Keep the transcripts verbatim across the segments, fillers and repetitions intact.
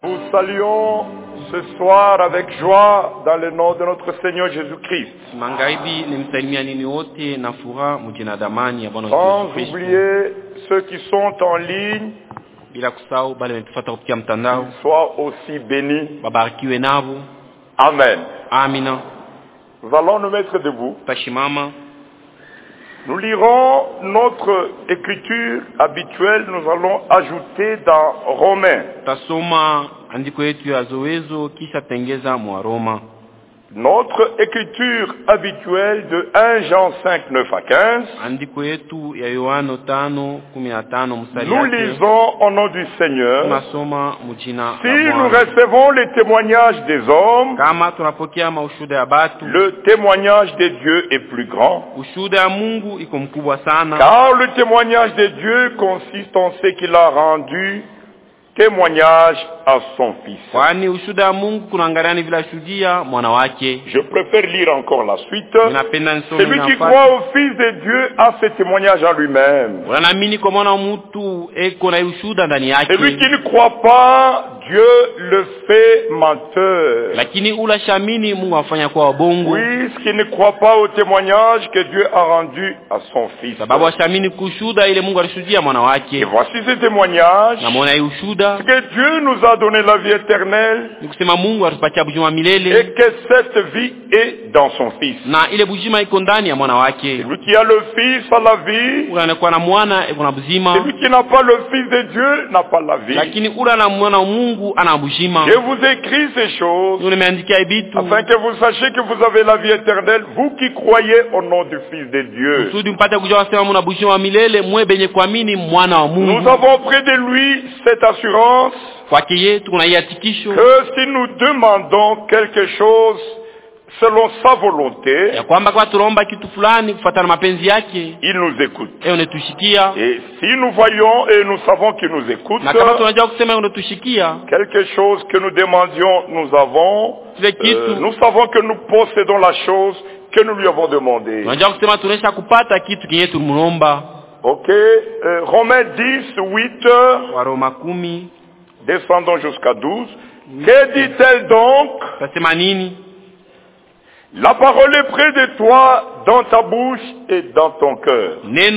Nous saluons ce soir avec joie dans le nom de notre Seigneur Jésus-Christ. Sans oublier ceux qui sont en ligne, qu'ils soient aussi bénis. Amen. Nous allons nous mettre debout. Nous lirons notre écriture habituelle, nous allons ajouter dans Romains. Notre écriture habituelle de premier Jean cinq, neuf à quinze. Nous lisons au nom du Seigneur. Si nous recevons les témoignages des hommes, le témoignage de Dieu est plus grand. Car le témoignage de Dieu consiste en ce qu'il a rendu témoignage à son fils. Je préfère lire encore la suite. Celui qui croit au Fils de Dieu a ce témoignage en lui-même. Celui qui ne croit pas, Dieu le fait menteur. Oui, ce qui ne croit pas au témoignage que Dieu a rendu à son fils. Et voici ce témoignage. C'est que Dieu nous a donné la vie éternelle et que cette vie est dans son Fils. Celui qui a le Fils a la vie. Celui qui n'a pas le Fils de Dieu n'a pas la vie. Je vous écris ces choses afin que vous sachiez que vous avez la vie éternelle, vous qui croyez au nom du Fils de Dieu. Nous avons près de lui cette assurance que si nous demandons quelque chose selon sa volonté, il nous écoute. Et si nous voyons et nous savons qu'il nous écoute, quelque chose que nous demandions, nous avons, euh, nous savons que nous possédons la chose que nous lui avons demandé. Ok, euh, Romains dix, huit, descendons jusqu'à douze. Que dit-elle donc? La parole est près de toi, dans ta bouche et dans ton cœur.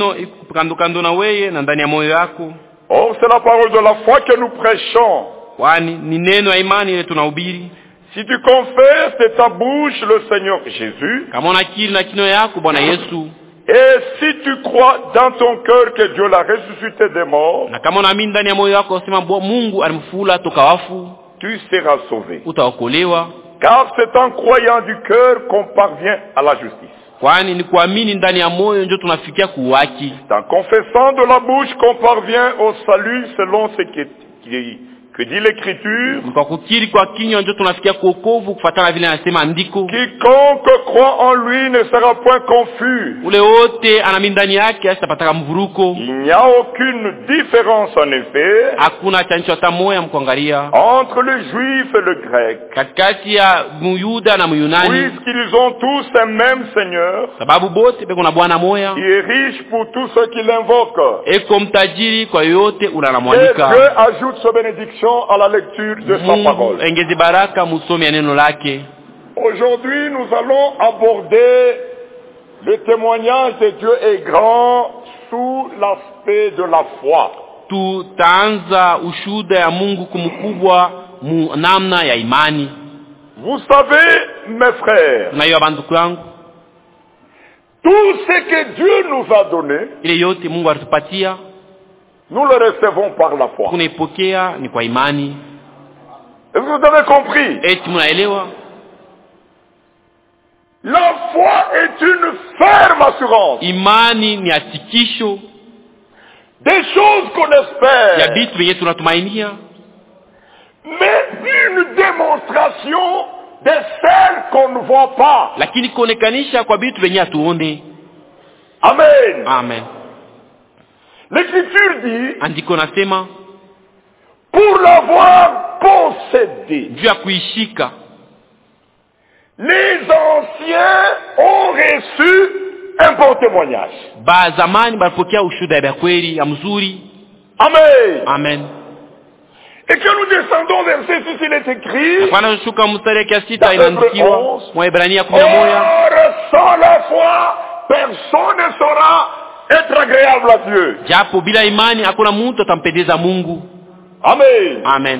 Or, c'est la parole de la foi que nous prêchons. Si tu confesses de ta bouche le Seigneur Jésus, et si tu crois dans ton cœur que Dieu l'a ressuscité des morts, tu seras sauvé. Car c'est en croyant du cœur qu'on parvient à la justice. C'est en confessant de la bouche qu'on parvient au salut selon ce qui, qui, que dit l'Écriture. Quiconque croit en lui ne sera point confus. Il n'y a aucune différence en effet entre le juif et le grec. Puisqu'ils ont tous un même Seigneur, qui est riche pour tous ceux qui l'invoquent. Et Dieu ajoute sa bénédiction à la lecture de sa parole. Aujourd'hui, nous allons aborder le témoignage de Dieu est grand sous l'aspect de la foi. Vous savez, mes frères, tout ce que Dieu nous a donné, nous le recevons par la foi. Est-ce que vous avez compris? La foi est une ferme assurance. Des choses qu'on espère. Mais une démonstration de celles qu'on ne voit pas. Amen. Amen. L'Écriture dit, pour l'avoir possédé, les anciens ont reçu un bon témoignage. Amen. Amen. Et que nous descendons verset six, il est écrit, Bwana shuka mstari ya sita inaandikiwa Waebrania kumi na or moja, sans la foi personne ne saura être agréable à Dieu. japo bila imani hakuna mtu atampendeza Mungu. Amen. Amen.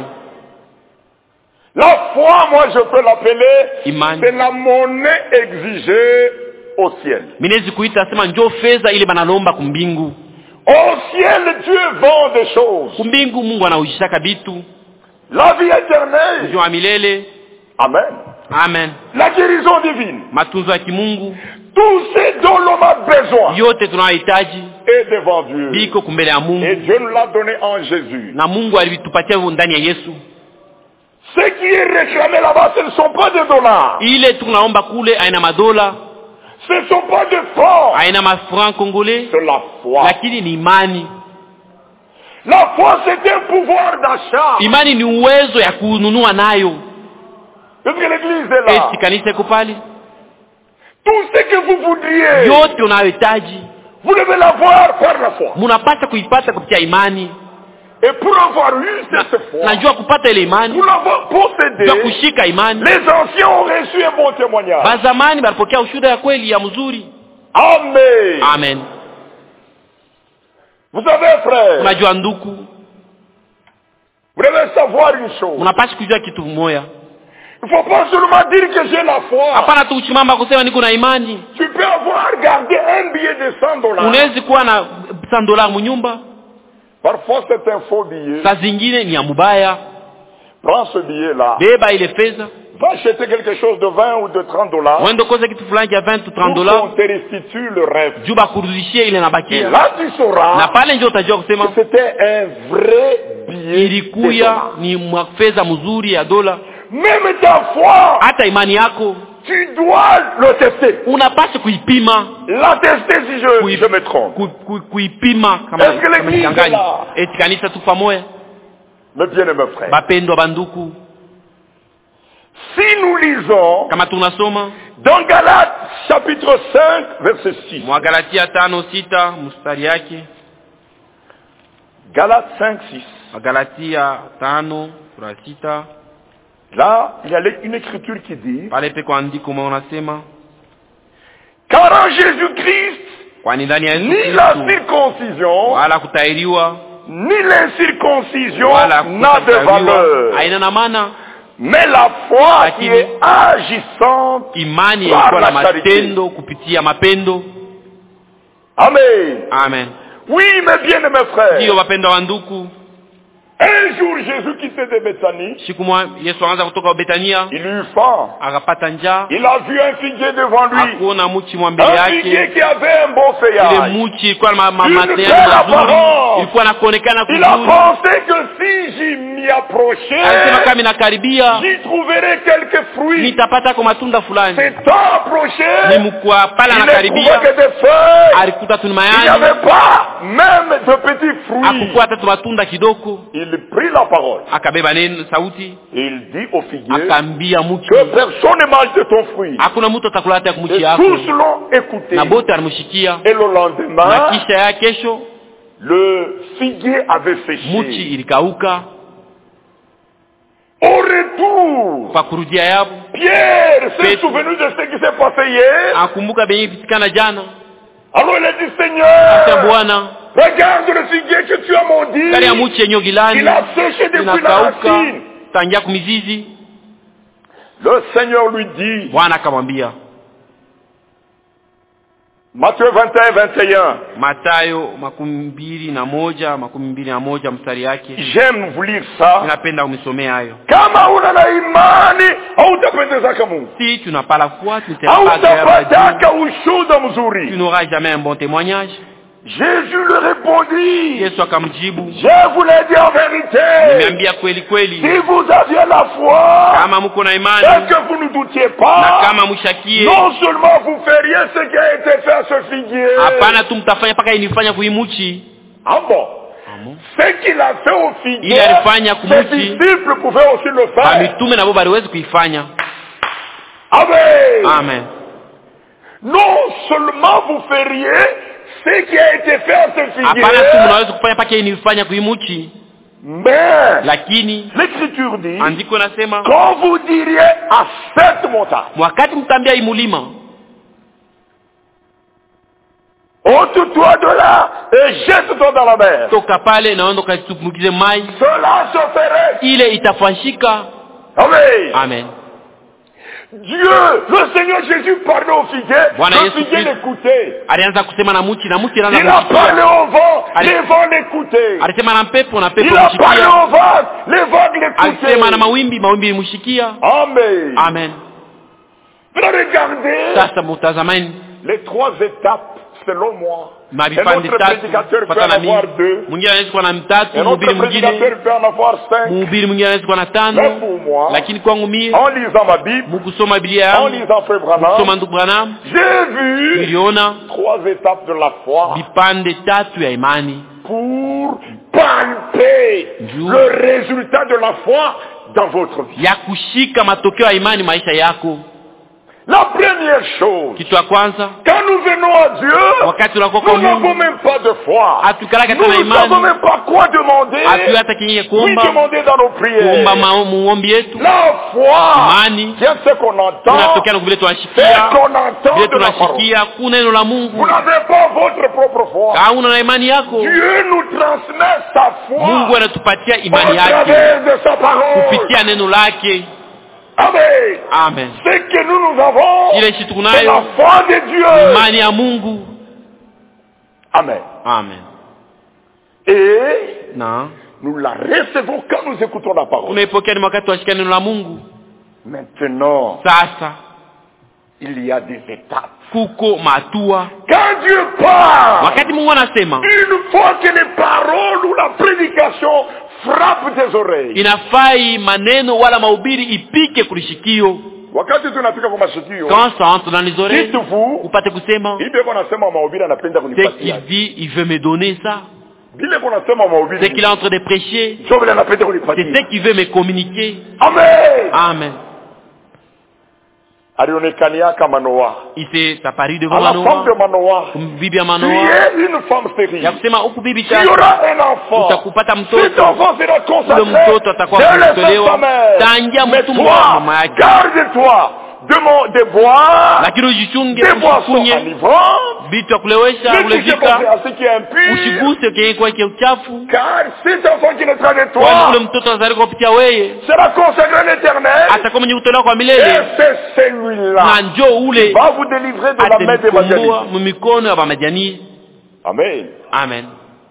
La foi, moi je peux l'appeler, Imani. c'est la monnaie exigée au ciel. Minezi kuita sema njoo fedha ile banalomba kumbingu. Au ciel, Dieu vend des choses. Kumbingu Mungu anaujishaka bitu. La vie éternelle. Njoo milele. Amen. Amen. La guérison divine. Matunzo ya kimungu. Tout ce dont l'homme a besoin yote tunayohitaji est devant Dieu. biko kumbele ya Mungu. Et Dieu nous l'a donné en Jésus. Na Mungu alitupatia ndani ya Yesu. Ce qui est réclamé là-bas, ce ne sont pas des dollars. Ile tunaomba kule aina madola. Ce ne sont pas des francs. Aina mafranc congolais. C'est la foi. Lakini ni imani. La foi, c'est un pouvoir d'achat. Imani ni uwezo ya kununua nayo. Est-ce que l'église est là? Eti kanisa iko pale. Tout ce que vous voudriez, yote unayohitaji, vous devez l'avoir par la foi. Munapata kuipata kupitia imani. Et pour avoir eu cette foi, najua kupata ile imani, pour l'avoir possédé, kwa kushika imani, les anciens ont reçu un bon témoignage. Bazamani walipokea ushuhuda ya kweli ya mzuri. Amen. Amen. Vous savez, frère, unajua nduku, vous devez savoir une chose. unapaswa kujua kitu moja. Il ne faut pas seulement dire que j'ai la foi. Hapana tu kuchimamba kusema niko na imani. Tu peux avoir gardé un billet de cent dollars. Unaweza kuwa na cent dollars mnyumba. Parfois c'est un faux billet. Saa zingine ni ya mubaya. Prends ce billet là. Beba ile fedha. Va acheter quelque chose de vingt ou de trente dollars. Wendo koza kitu fulani ya vingt ou trente dollars. On te restitue le reste. Juba kurudishie ile nabakia. Là tu sauras. Na pale ndio utajua kusema c'était un vrai billet. Ilikuya ni fedha mzuri ya dola. Même ta foi, hata imani yako, tu dois le tester. Unapaswa kuipima. La tester si je, Kui, je me trompe. Ku, ku, kuipima kama est-ce que l'église est là? Eti kanisa tu pamoja. Mes bien-aimés frères. Bapendwa banduku. Si nous lisons kama tunasoma dans Galates chapitre cinq verset six. Mwa Galatia tano sita mstari yake. Galates cinq six. Galatia tano sita. Là, il y a une écriture qui dit, car en Jésus-Christ, ni la circoncision, ni l'incirconcision n'a de valeur, mais la foi qui est agissante par la charité. Amen. Amen. Oui, mes bien-aimés frères. Un jour, Jésus quittait de Bethanie. Il eut faim. Il a vu un figuier devant lui. Un figuier qui avait un beau feuillage. Une belle apparence. Il a pensé que si j'y m'y approchais, j'y trouverais quelques fruits. C'est tant approché. Il ne trouvait que des feuilles. Il n'y avait pas même de petits fruits. Il prit la parole. Il dit au figuier que personne ne mange de ton fruit. Et tous l'ont écouté. Et le lendemain, le figuier avait séché. Au retour, Pierre s'est souvenu de ce qui s'est passé hier. Alors il a dit, Seigneur, regarde le figuier que tu as maudit. Il a séché depuis la racine. Le Seigneur lui dit, Matthieu vingt et un, vingt et un. Mathayo makumi mbili na moja, makumi mbili na moja mstari yake. J'aime vous lire ça. Ninapenda unisomee hayo. Kama una na imani, hautapendeza Mungu. Si tu n'as pas la foi, tu ne seras pas agréable. Ushuhuda mzuri. Tu n'auras jamais un bon témoignage. Jésus le répondit, Yesu akamjibu, je vous l'ai dit en vérité, nimeambia kweli kweli, si vous aviez la foi, kama mko na imani, et que vous ne doutiez pas, na kama mshakie, non seulement vous feriez ce qui a été fait à ce figuier, hapana tu mtafanya paka inifanya kuimuchi. Ah bon? Ce qu'il a fait au figuier, ses disciples pouvaient aussi le faire. Mitume nabo baliweza kuifanya. Amen. Amen. Non seulement vous feriez ce qui a été fait à ce figuier, Mais lakini l'Écriture dit, andiko nasema, quand vous diriez à cette montagne, wakati mtambia imulima, ôte-toi de là et jette-toi dans la mer, toka pale na ondoka tumbukize mai, cela se ferait. ile itafanyika. Amen. Amen. Dieu, le Seigneur Jésus parlait au figuier, le figuier l'écoutait. Alianza kusema na muti na muti Il a parlé au vent, les vents l'écoutaient. Alisema na pepo na pepo Il a parlé mshikia. aux vagues, les vagues l'écoutaient. Alisema na mawimbi, mawimbi mshikia. Amen. Amen. Regardez Sasa mutazamani les trois étapes selon moi. Et mabipande notre tatu prédicateur peut en pata na avoir mimi. deux. Mwingine anaweza kuwa na mtatu, Et notre mhubiri mwingine, prédicateur peut en avoir cinq. mhubiri mwingine anaweza kuwa na Mais tano. pour moi, Lakini kwangu mimi, en lisant ma Bible, mkusoma Biblia en yangu, lisant Frère Branham, kusoma ndugu Branham, j'ai vu niliona trois étapes de la foi vipande tatu ya imani pour palper Dieu. le résultat de la foi dans votre vie. ya kushika matokeo ya imani maisha yako. La première chose, Kitu ya kwanza, quand nous venons à Dieu, wakati tunakuwa kwa nous n'avons Mungu, même pas de foi. hatukalaka Nous tena ne savons imani, même pas quoi demander. hatu hata kinye Oui, kuomba, demander dans nos prières. kuomba maombi yetu. La foi, Imani c'est ce qu'on entend, tunatokea na vile c'est tunashikia, ce qu'on entend vile de la parole. tunashikia kuna neno la Vous Mungu. n'avez pas votre propre foi. Hauna na imani yako, Dieu nous transmet sa foi Mungu anatupatia au imani yake travers de sa parole. kupitia neno lake. Amen. Amen. Ce que nous nous avons, Ile kitu c'est la tunayo foi de Dieu. imani ya Mungu. Amen. Amen. Et Na nous la recevons quand nous écoutons la parole. tunaipokea ni wakati tunashikia neno la Mungu. Maintenant, Sasa il y a des étapes. kuko matua. Quand Dieu parle, Wakati Mungu anasema, une fois que les paroles ou la prédication frappent tes oreilles, inafai maneno wala mahubiri ipike kulishikio. wakati tunafika kwa masikio, Quand ça entre dans les oreilles, dites-vous, upate kusema, ile wanasema mahubiri anapenda ce qu'il kunipatia. dit, il veut me donner ça. Bile wanasema Ce mahubiri, qu'il est en train de prêcher, sio vile anapenda c'est kunipatia. ce qu'il veut me communiquer. Amen. Amen. Alionekania kama Noa. Il s'est apparu À devant la femme de Manoa, Manoa, bibi ya tu Manoa, es une femme ya stérile. kusema huku bibi Tu chako auras un enfant. utakupata Cet mtoto, enfant sera ule consacré mtoto atakuwa dès le sein de kutolewa sa mère. tangia Mais mtumbo wa toi, mama yake, garde-toi de, mon, de boire lakini ujichunge des boissons usikunye enivrantes, vitu ya kulewesha ne touchez pas kulevika, à ce qui est impur, usiguse kenye kwa kile uchafu, car cet enfant qui naîtra de kwani toi ule mtoto azalika kupitia wewe sera consacré à l'éternel, atakuwa mwenye kutolewa kwa et milele, c'est celui-là na njoo ule va vous délivrer de la main des atanikomboa évangélistes. mumikono ya bamajani. Amen. Amen.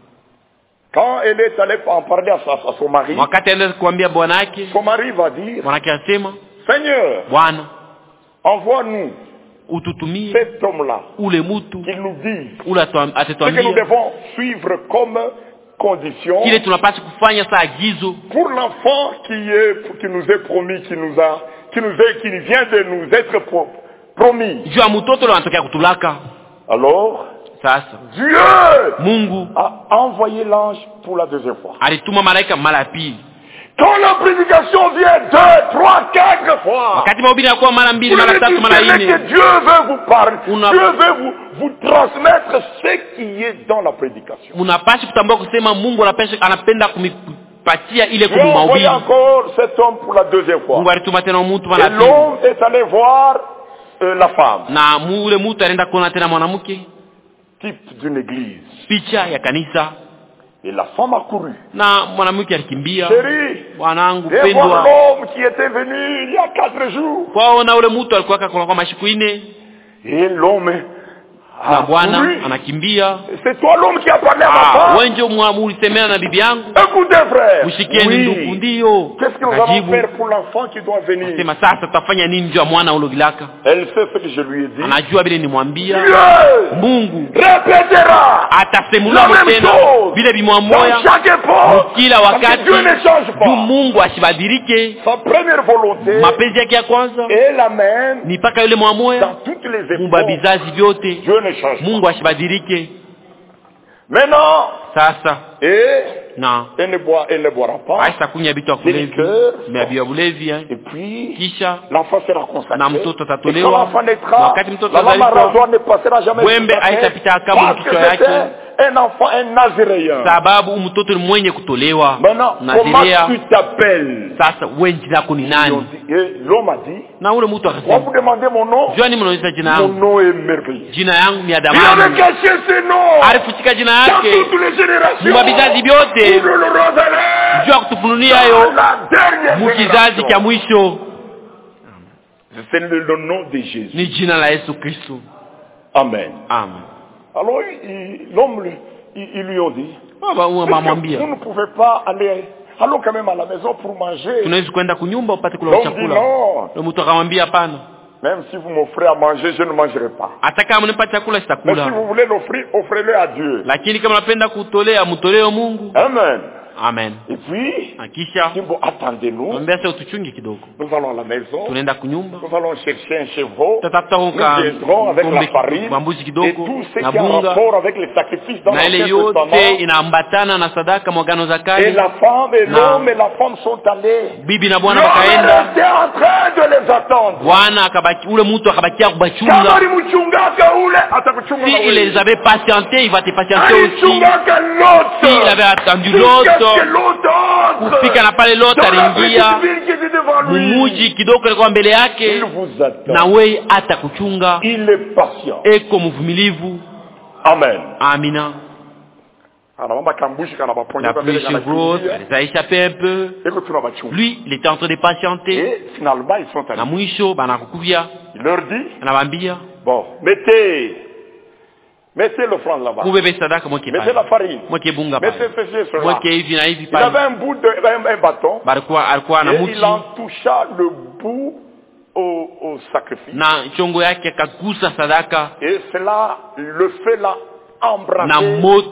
Quand elle est allée en parler à, sa, à son mari, Wakati anaenda kuambia bwana yake, son mari va dire, bwana yake asema, Seigneur, Bwana envoie-nous ututumie cet homme-là ule mutu qui nous dise ule atu- ce que nous atatwambia devons suivre comme condition kile tunapaswa kufanya saa agizo pour l'enfant qui est qui nous est promis, qui nous a qui nous est qui vient de nous être pro- promis. juu ya mtoto ule anatokea kutulaka. Alors, Sasa Dieu Mungu a envoyé l'ange pour la deuxième fois. alituma malaika mara ya pili. Quand la prédication vient deux, trois, quatre fois, Wakati mahubiri yanakuwa mara mbili, vous mara ne tatu, mara discernez que nne, Dieu veut vous parler. Una- Dieu veut vous, vous transmettre ce qui est dans la prédication. mnapaswa kutambua kusema Mungu anapenda anapenda kumipatia ile Dieu a envoyé kumhubiri. encore cet homme pour la deuxième fois. Mungu alituma tena mtu Et mara ya pili, l'homme est allé voir euh, la femme, na mu- ule mtu alienda kuona tena mwanamke, type d'une église. picha ya kanisa, Et la femme a couru. na mwanamke alikimbia. Chérie, Bwanangu viens voir pendwa, l'homme qui était venu il y a quatre jours. kwaona ule mtu alikuwa kwa kwa mashiku ine, Et l'homme na a bwana couru. anakimbia. C'est toi l'homme qui a parlé à ma Ah, femme. wewe ndio mulisemea na bibi yangu, Écoutez frère. mshikieni ndugu. Oui. Ndio Qu'est-ce que nous allons akajibu, faire pour l'enfant qui doit venir? sema sasa tutafanya nini juu ya mwana ule gilaka? Elle sait ce que je lui ai dit. Anajua vile nimwambia. Dieu Mungu répétera atasemula la même tena chose vile bimwa dans moya chaque époque. kila Parce que wakati, Dieu ne change juu pas. Mungu asibadilike. Sa première volonté Mapenzi yake ya kwanza est la même ni mpaka yule mwa moya dans toutes les mumba époques. vizazi vyote, Dieu ne change pas. Mungu asibadilike. Maintenant, Sasa et na elle ne, boit, elle ne boira pas. aisa kunya vitu ya kulevi, Liqueur. vya bulevi eh. Et puis, Kisha l'enfant sera consacré. na mtoto Et quand atatolewa. l'enfant naîtra, Wakati mtoto la lame azalipo, rasoir ne passera jamais wembe sur sa tête, haitapita kama parce que kichwa yake, c'était un enfant, un naziréen. Sababu mtoto ni mwenye kutolewa. Maintenant, comment tu t'appelles? Sasa wewe jina lako ni nani? L'homme a dit. Na ule mtu akasema. Vous demandez mon nom? Jua ni mnaonyesha jina yangu. Mon nom est merveilleux. Jina yangu ni Adamu. Il avait caché ses noms. Alifutika jina yake. Dans toutes les générations. Mwabizazi vyote. Jua kutufunulia yo. Mukizazi cha mwisho. C'est le nom de Jésus. Ni jina la Yesu Kristo. Amen. Amen. Alors l'homme, ils, ils lui ont dit, vous ne pouvez pas aller, allons quand même à la maison pour manger. L'homme dit non. Même si vous m'offrez à manger, je ne mangerai pas. Mais si vous voulez l'offrir, offrez-le à Dieu. Amen. Amen. Et puis, akisha attendez-nous. Nous allons à la maison. Nous allons chercher un chevreau. Nous viendrons avec la farine et tout ce qui a rapport avec les sacrifices dans l'Ancien Testament. Et la femme et l'homme et la femme sont allés. L'homme était en train de les attendre. Si il les avait patientés, il va te patienter aussi. S'il avait attendu l'autre, kufika na pale lote aliingia mumuji kidogo alikuwa mbele yake na wewe atakuchunga. Eko mvumilivu. Amen. Amina. La pluie sur l'autre, elle a échappé un peu. Lui, il était en train de patienter. Et finalement, ils sont allés. Na mwisho banakukuvia. Il leur dit, anabambia, bon, mettez Mettez l'offrande là-bas. Mettez la farine. Mettez ceci, cela. Il avait un bout de, un, un bâton. Et il en toucha le bout au, au sacrifice. Et cela, le feu l'a embrasé.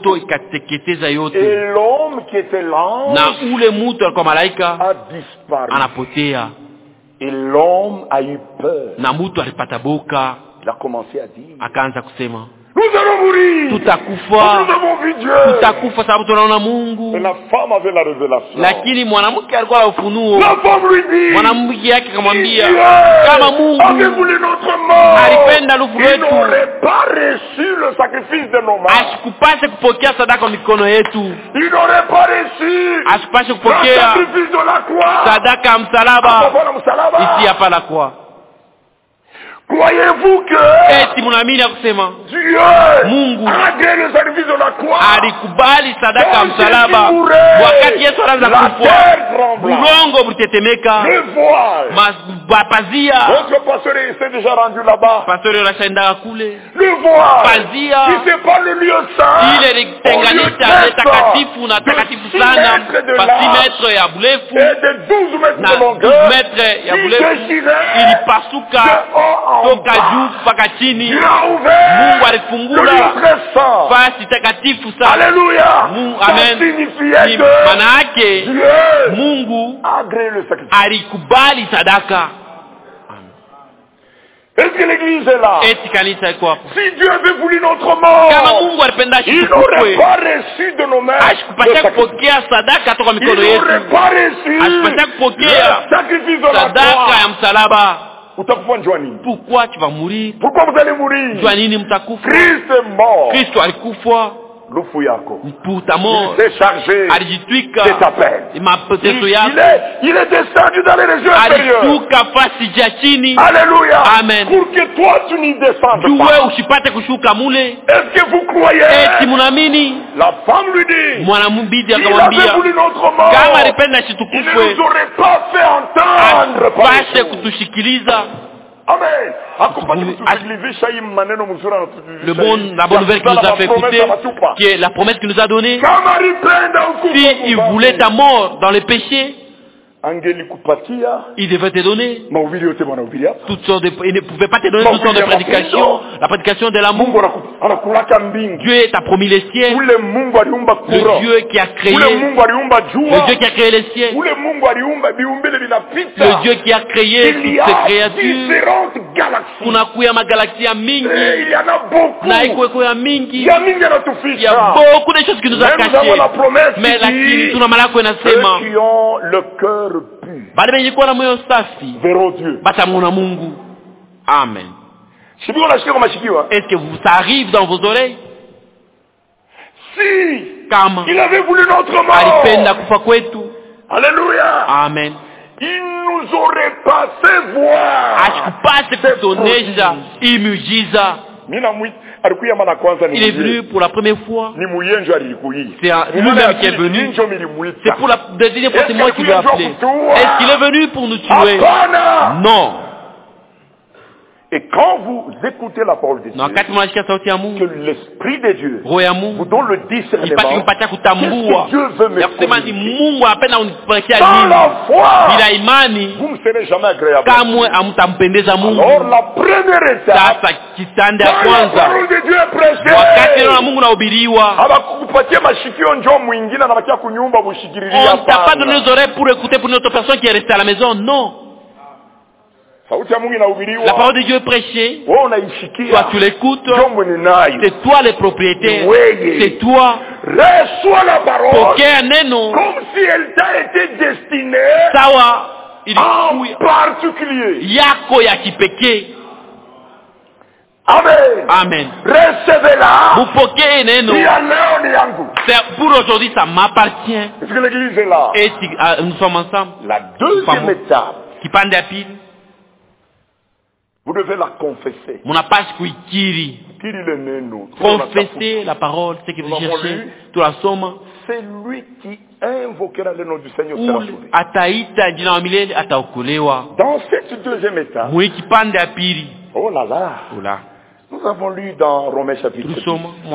Et l'homme qui était l'ange a disparu. Et l'homme a eu peur. Il a commencé à dire, nous allons mourir. Tutakufa. Nous avons vu Dieu. Tutakufa sababu tunaona Mungu. Et la femme avait la révélation. Lakini mwanamke alikuwa na ufunuo. La femme lui dit. Mwanamke yake akamwambia kama Mungu alipenda lufu letu. Il n'aurait pas reçu le sacrifice de nos mains. Asikupashe kupokea sadaka kwa mikono yetu. Il n'aurait pas reçu. Asikupashe kupokea le sacrifice de la croix. Sadaka ya msalaba. Ici hapa la croix. Croyez-vous que eti mnaamini akusema Dieu Mungu agrée le sacrifice de la croix, alikubali sadaka ya msalaba wakati Yesu anaanza kufa, udongo ulitetemeka, mapazia. Votre pasteur s'est déjà rendu là-bas. Pasteur anashaenda kule. Le voile. Pazia. Qui sépare le lieu saint. Ile litenganisha takatifu na takatifu sana. Pasi metre ya burefu. Et de douze mètres de longueur. douze metre ya burefu. Ilipasuka toka juu mpaka chini. Mungu alifungula pasi takatifu sana. Alléluia. Mungu, amen. Maana yake Mungu alikubali sadaka. Est-ce que l'église est là? Si Dieu avait voulu notre mort, il n'aurait pas reçu de nos mains le sacrifice. Il n'aurait pas reçu le sacrifice de la croix. Pourquoi tu vas mourir? Pourquoi vous allez mourir? Christ est mort. Pour ta mort, il s'est chargé de ta peine. Il, il, est, il est descendu dans les régions inférieures. Alléluia. Amen. Pour que toi tu n'y descendes pas. Est-ce que vous croyez? La femme lui dit, il avait voulu notre mort. Il ne nous aurait pas fait entendre par Amen. Le bon, la bonne nouvelle qu'il nous a fait écouter, qui est la promesse qu'il nous a donnée. Si il voulait ta mort dans les péchés, il devait te donner toutes sortes de, il ne pouvait pas te donner toutes sortes de prédications. La prédication de l'amour. Dieu t'a promis les cieux. Le Dieu qui a créé. Le Dieu qui a créé les cieux. Le Dieu qui a créé toutes ces créatures. Kuna kuya magalaxia mingi. Il y en a beaucoup. Na iko ya mingi. Il y a mingi anatufisha. Il y a beaucoup de choses qui nous ont cachées. Mais lakini tuna malako inasema. Ceux qui ont le cœur pur. Bali benye kuwa na moyo safi. Verront Dieu. Batamwona Mungu. Amen. Est-ce que ça arrive dans vos oreilles? Si kama il avait voulu notre mort, alipenda kufa kwetu. Alléluia. Amen. Il nous aurait pas fait voir. Ashikupase kutonesha hii miujiza. Mina mwit alikuya mara kwanza ni. Il est venu pour la première fois. Ni muyenjo alikuyi. C'est lui-même qui est venu. C'est pour la deuxième fois c'est moi qui l'ai appelé. Est-ce qu'il est venu pour nous tuer? Non. Et quand vous écoutez la parole de Dieu, que l'Esprit de Dieu vous donne le discernement, qu'est-ce que Dieu veut me faire? Dans la foi, vous ne serez jamais agréable. Alors la première étape, quand la parole de Dieu est prêchée, abakupatia mashikio njoo mwingine anabakia kunyumba bushikiriria. On t'a pas donné les oreilles pour écouter pour une autre personne qui est restée à la maison, non. La parole de Dieu est prêchée. Toi tu l'écoutes. C'est toi le propriétaire. C'est toi. Reçois la parole comme si elle t'a été destinée Sawa, en particulier. Yako ya kipekee. Amen. Amen. Recevez-la. Mupokee neno. C'est pour aujourd'hui, ça m'appartient. Est-ce que l'église est là? Et nous sommes ensemble. La deuxième étape. Qui pande à pile. Vous devez la confesser. Confesser la parole, ce que vous cherchez. Tu la sommes. C'est lui qui invoquera le nom du Seigneur sera sauvé. Dans cette deuxième étape, oh là là, nous avons lu dans Romains chapitre dix.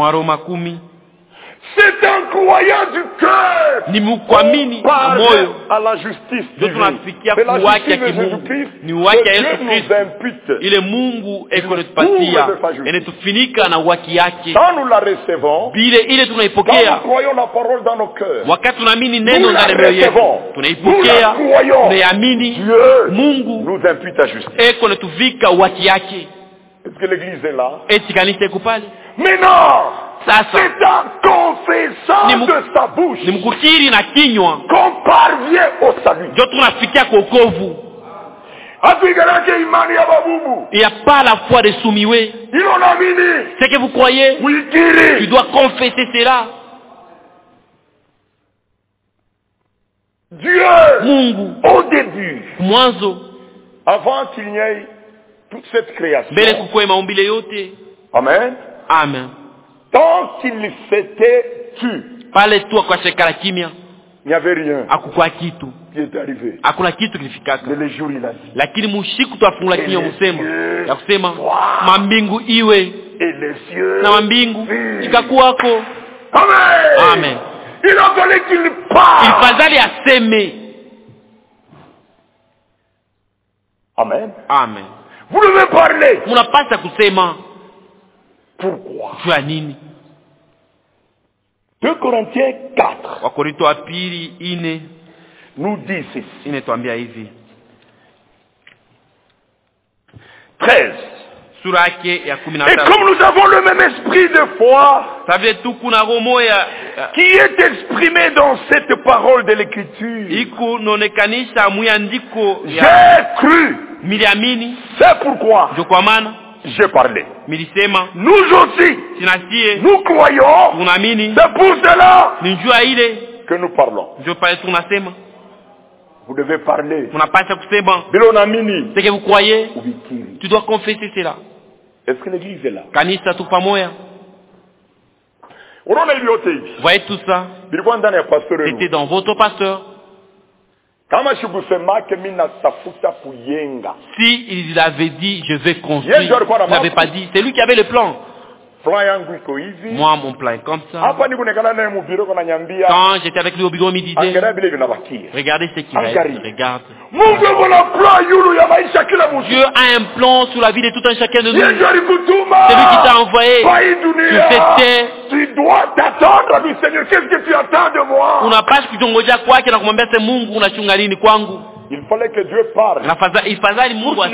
C'est un croyant du cœur. Ni mukwamini na moyo à la justice divine. Tunafikia kuwaki ya kimungu. Ni waki ya Yesu Kristo. Ile Mungu eko netupatia. Enetufinika na waki yake. Quand nous la recevons, bile ile tunaipokea. Quand nous croyons la parole dans nos cœurs. Wakati tunaamini neno ndani ya mioyo yetu. Tunaipokea. Tunaamini Mungu nous impute à justice. Eko netuvika waki yake. Est-ce que l'église est là? Eti kanisa iko pale? Mais non! C'est en confessant de sa bouche qu'on parvient au salut. Il n'y a pas la foi de soumiwe. C'est que vous croyez. Tu dois confesser cela. Dieu, Mungu, au début, mwanzo, avant qu'il n'y ait toute cette création. Amen. Amen. Tant qu'il s'était tu, il n'y avait rien qui est arrivé. Mais le jour il a dit, et les cieux, Amen. Amen. Il a fallu qu'il parle. Amen. Amen. Vous devez parler. Pourquoi? deux Corinthiens quatre nous dit ceci. treize. Et comme nous avons le même esprit de foi qui est exprimé dans cette parole de l'écriture, j'ai cru, c'est pourquoi j'ai parlé. Nous aussi, nous croyons, c'est pour cela que nous parlons. Vous devez parler. C'est que vous croyez, tu dois confesser cela. Est-ce que l'église est là? Vous voyez tout ça? C'était dans votre pasteur. Si il avait dit je vais construire, il n'avait pas dit, c'est lui qui avait le plan. Moi mon plan est comme ça. Quand j'étais avec lui au bureau, il me disait regardez ce qui va être, regarde. Dieu a un plan sur la vie de tout un chacun de nous. C'est lui qui t'a envoyé sur cette terre. Tu dois t'attendre du Seigneur. Qu'est-ce que tu attends de moi? Il fallait que Dieu parle. Il fallait qu'il parle.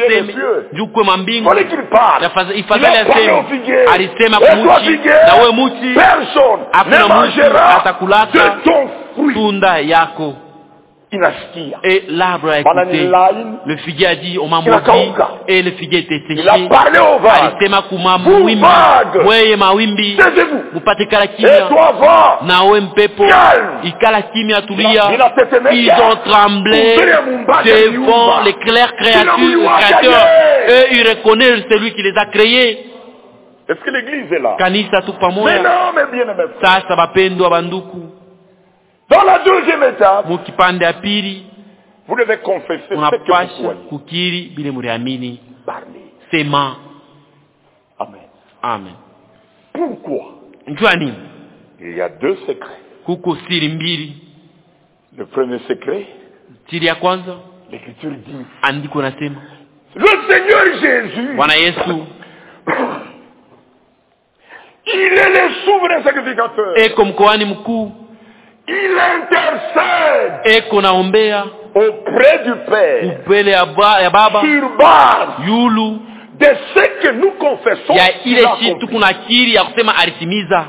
Et toi, figuier, personne ne mangera de ton fruit. inasikia. Et l'arbre a écouté. Le figuier a dit, on m'a maudit. Et le figuier était séché. Il a parlé au vague. Alisema kuma Vous mawimbi. vague. Mweye mawimbi. Taisez-vous. Mupate kala Et kimya. toi vent. Nawe mpepo. Calme. Ikala kimya tulia. Ils Ils ont tremblé devant les clairs créatures, créateurs. Eux, ils reconnaissent celui qui les a créés. Est-ce que l'église est là? Kanisa tu Mais pamoja. non, mais bien aimé. Sasa bapendwa banduku. Dans la deuxième étape, Mukipande ya pili vous devez confesser ce que vous unapasha croyez. kukiri bile muriamini. Parlez. Sema. Amen. Amen. Pourquoi? Njua nini? Il y a deux secrets. Kuko siri mbili. Le premier secret, Siri ya kwanza l'Écriture dit, andiko nasema le Seigneur Jésus, Bwana Yesu il est le souverain sacrificateur. eko mkoani mkuu, Il intercède eko naombea auprès du Père upele ya ba- ya Baba sur base yulu de ce que nous confessons. ya qu'il ile a shitu accompli. kuna kiri ya kusema alitimiza.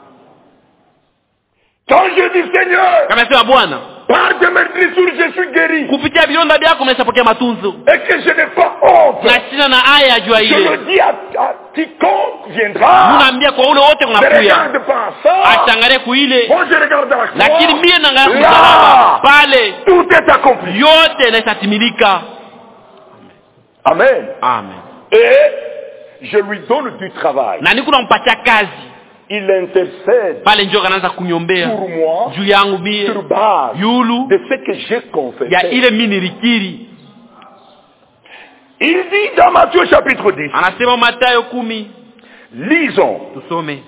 Quand je dis Seigneur, Kama sema Bwana, par de mes blessures je suis guéri kupitia vilonda vyako umeshapokea matunzo, et que je n'ai pas honte, na sina na aya jua je le ile. dis à, à quiconque viendra, Munaambia kwa ule wote ne kunakuya regarde pas ça. achangalie kuile, Moi je regarde la lakini croix. mie naangalia Là, msalaba pale, tout est accompli. yote inatimilika. Amen. Amen. Et je lui donne du travail. Na niko nampatia kazi Il intercède pale, njo kanaanza kunyombea pour moi juu yangu mie sur base yulu de ce que j'ai confessé. ya ile mimi nilikiri. Il dit dans Matthieu chapitre dix, Anasema Mathayo kumi, lisons, tusome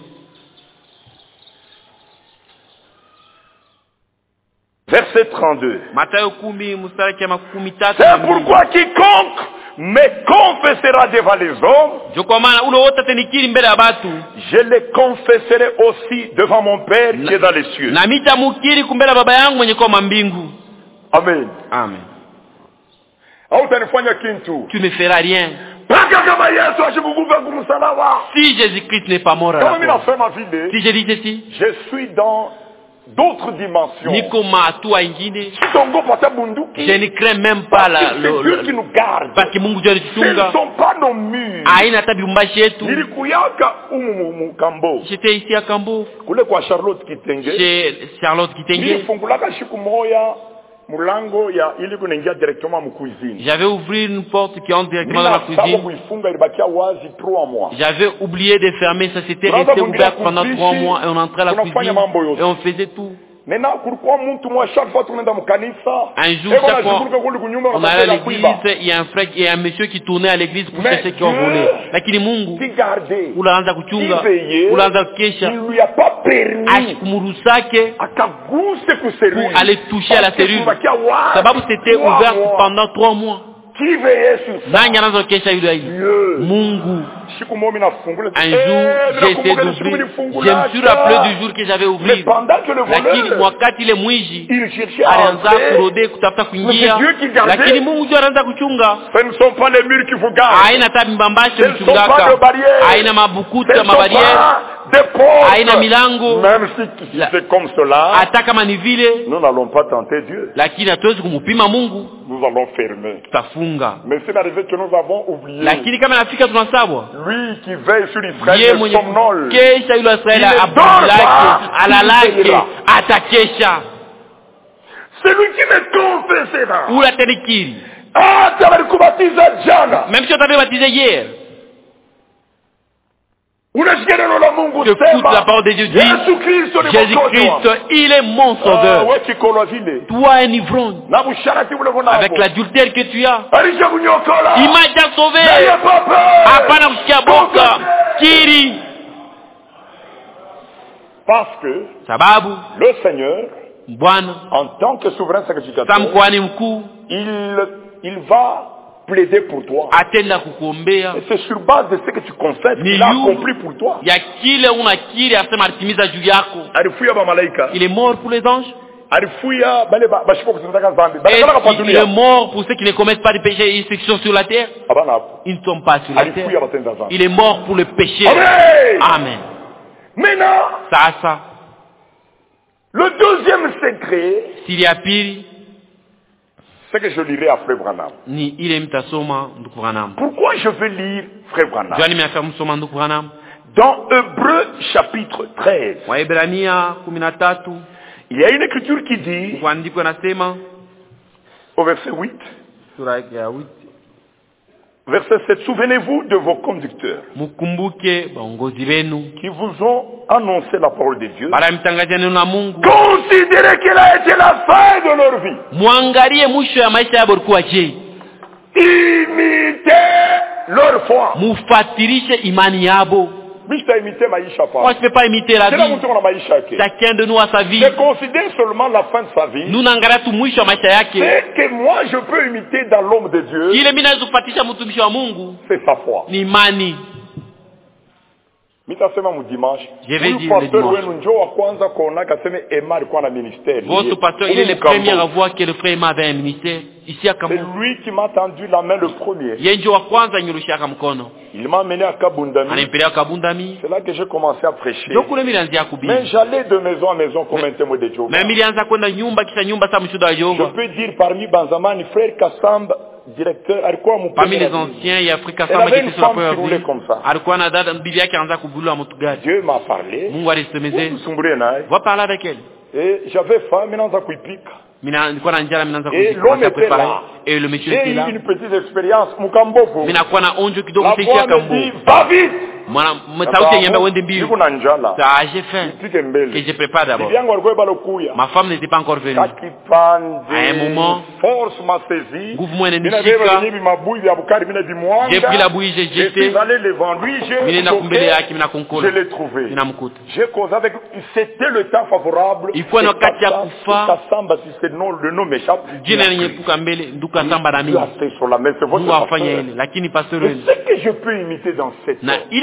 verset trente-deux. Mathayo kumi mstari wa makumi tatu na C'est mbili. pourquoi quiconque me confessera devant les hommes, Jo kwa maana ule wote atanikiri mbele ya batu, je les confesserai aussi devant mon Père qui est dans les cieux. na mitamukiri kumbele Baba yangu mwenye kwa mambingu. Amen. Amen. Hautanifanya kintu. Tu ne feras rien Paka kama Yesu ashikukufa kumsalaba. si Jésus-Christ n'est pas mort à Kama la mimi croix. nasema vile, Si je dis ceci, je suis dans d'autres dimensions. niko mahatua ingine, Sitongopa hata bunduki. je ne crains même pas Parce la, que c'est le, Dieu le, qui nous garde. parce que Mungu ndio Ce ne anituchunga. sont pas nos murs. Haina hata bumbashi yetu. Nilikuyaka umu mukambo. J'étais ici à Kambo, Kule kwa Charlotte Kitenge. chez Charlotte Kitenge. Nilifungulaka siku moya mulango ya ili kunaingia directement mu cuisine. J'avais ouvert une porte qui entre directement dans la Nina sabo cuisine. kuifunga ilibakia wazi trois mois. J'avais oublié de fermer, ça s'était Tunaanza resté kuingia ouvert pendant kupishi, trois mois et on entrait à la tunafanya cuisine mambo yote. et on faisait tout. Maintenant kulikuwa mtu mwa chaque fois tunaenda mkanisa. Un jour, ebo chaque fois, nashughulika kule kunyumba on allait à wanataka l'église, kuiba. il y a un frère, il y a un monsieur qui tournait à l'église pour Mais chercher qui ont Dieu volé. Lakini Mungu, Qui gardait, ulaanza qui kuchunga, veillait, ulaanza kukesha, il lui a pas permis asikumurusake akaguse kuseruri. pour aller toucher à la serrure. Kubakia wazi Sababu c'était trois ouvert mois. pendant trois mois. Qui veillait sur ça? Nani anaanza kukesha yule hivi? Dieu. Mungu. Siku moja nafungula. Un jour, j'ai essayé d'ouvrir. Je me suis rappelé du jour que j'avais Mais ouvert. pendant que le Lakini voleur, wakati ile mwizi il cherchait à alianza entrer, kurode kutafuta kuingia, Mais c'est Dieu qui gardait. lakini Mungu ndio anaanza kuchunga. ce ne sont pas les murs qui vous gardent. Haina hata mbambashi Ce ne sont pas de mchungaka, barrières. haina Ce mabukuta ne sont mabariere, pas des portes. haina milango. Même si La- c'est comme cela, Hata kama ni vile, nous n'allons pas tenter Dieu. lakini hatuwezi kumupima Mungu, Nous allons fermer. tutafunga. Mais c'est l'arrivée que nous avons oublié. Lakini kama nafika tunasabwa, Lui qui veille sur Israël yeye ne mwenye somnole. kesha yule Israeli Il ne abu dort lake pas, alalake il veillera. atakesha, Celui qui me confessera. ule atanikiri. Ah, tabarikubatiza jana. Même si on t'avait baptisé hier, Unasikia neno la Mungu j'écoute sema, la parole de Dieu dit, Yesu Kristo ni mwokozi wangu. Jésus-Christ, il est mon Ah, sauveur. wewe kikola vile. Toi un ivrogne, Na busharati ule kuna avec l'adultère que tu as, alisha kunyokola. il m'a déjà sauvé. Naye papa. Hapana kusikia boka, kiri. Parce que Sababu, le Seigneur, Bwana, en tant que souverain sacrificateur, kama mkoani mkuu, il, il va plaider pour toi. atenda kukuombea. Et c'est sur base de ce que tu confesses Ni qu'il a yu- accompli pour toi. Ya kile unakiri asema alitimiza juu yako. Alifuya ba malaika. Il est mort pour les anges. Alifuya bale ba- bashiko kutendeka zambi. Et Balakala kwa il est dunia. mort pour ceux qui ne commettent pas de péché et ceux qui sont sur la terre. Abana hapo. Ils ne sont pas sur la Alifuya terre. batenda zambi. Il est mort pour le péché. Amen. Amen. Maintenant, Sasa, le deuxième secret, siri ya pili, c'est que je lirai à Frère Branham. Ni ile mtasoma ndugu Branham. Pourquoi je veux lire Frère Branham? Jani mnafanya msoma ndugu Branham. Dans Hébreux chapitre treize. Waebrania kumi na tatu. Il y a une écriture qui dit kuandiko nasema au verset huit. Sura ya huit. Verset sept, souvenez-vous de vos conducteurs mukumbuke baongozi wenu qui vous ont annoncé la parole de Dieu. Baramtangazia neno la Mungu. Considérez quelle a été la fin de leur vie. Muangalie mwisho ya maisha yao ilikuwa je. Imitez leur foi. Mufatirishe imani yabo. Moi, je ne peux pas imiter la vie. Chacun de nous a sa vie. Je considère seulement la fin de sa vie. Nous n'angalia tu mwisho wa maisha yake. C'est que moi je peux imiter dans l'homme de Dieu. Ile mimi naweza kufuatisha mtumishi wa Mungu. C'est sa foi. Ni imani. Mitasema mu dimanche. Je vais dire le dimanche. Votre pasteur, il est le premier à voir que le frère Emma avait un ministère. Ici à Cameroun. C'est lui qui m'a tendu la main le premier. Il m'a amené à Kabundami. C'est là que j'ai commencé à prêcher. Mais j'allais de maison en maison comme un témoin de Dieu. Je peux dire parmi Banzamani, frère Kassamba, directeur, parmi les anciens, il y a Afrika Samba qui était sur la première vie. Dieu m'a parlé. Va parler avec elle. Et j'avais faim, maintenant ça couille. Et l'homme était là. Et le monsieur était là. J'ai eu une petite expérience. Mukambovu. La voix me dit, va vite. Ça, j'ai faim. Et je prépare d'abord. Ma femme n'était pas encore venue. À un moment, force m'a saisi. J'ai pris la bouillie, j'ai jeté. Je l'ai trouvé. J'ai causé avec. C'était le temps favorable. Il faut un cas de le nom m'échappe. Dieu n'est pas sur la main, c'est votre pasteur. Ce que je peux imiter dans cette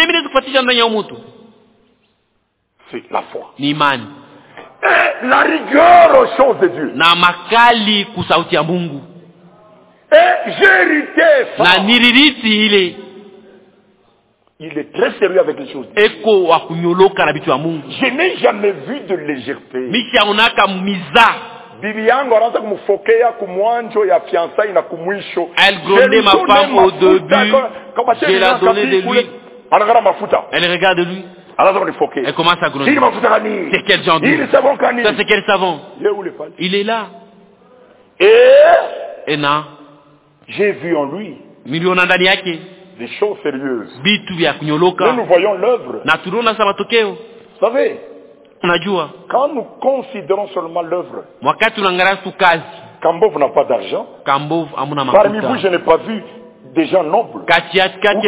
c'est la foi. Ni imani. Et la rigueur aux choses de Dieu. Na makali kusauti ya Mungu. Et j'hérité ça. Na niririti ile. Il est très sérieux avec les choses de Dieu. Eko wa kunyoloka na bitu ya Mungu. Je n'ai jamais vu de légèreté. Misha unaka miza. Bibi yangu anaanza kumfokea kumwanjo ya fiançailles na kumwisho. Elle grondait ma femme au début. Je l'ai donné de lui. Elle regarde lui. Elle commence à gronder. C'est quel genre d'huile? Ça c'est quel savon? Il est là. Et, Et na. J'ai vu en lui des choses sérieuses. Nous nous voyons l'œuvre. Vous savez, quand nous considérons seulement l'œuvre, Kambov n'a pas d'argent. Parmi vous, je n'ai pas vu des gens nobles. Mais quand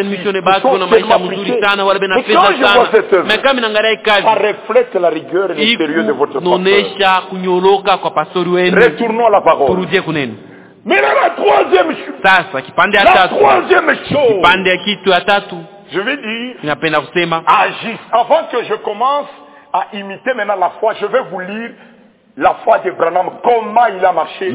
je vois cette œuvre, ça reflète la rigueur et le sérieux de votre pasteur. Retournons à la parole. Mais là, la troisième chose, la troisième chose, je vais dire, agis. Avant que je commence à imiter maintenant la foi, je vais vous lire la foi de Branham, comment il a marché.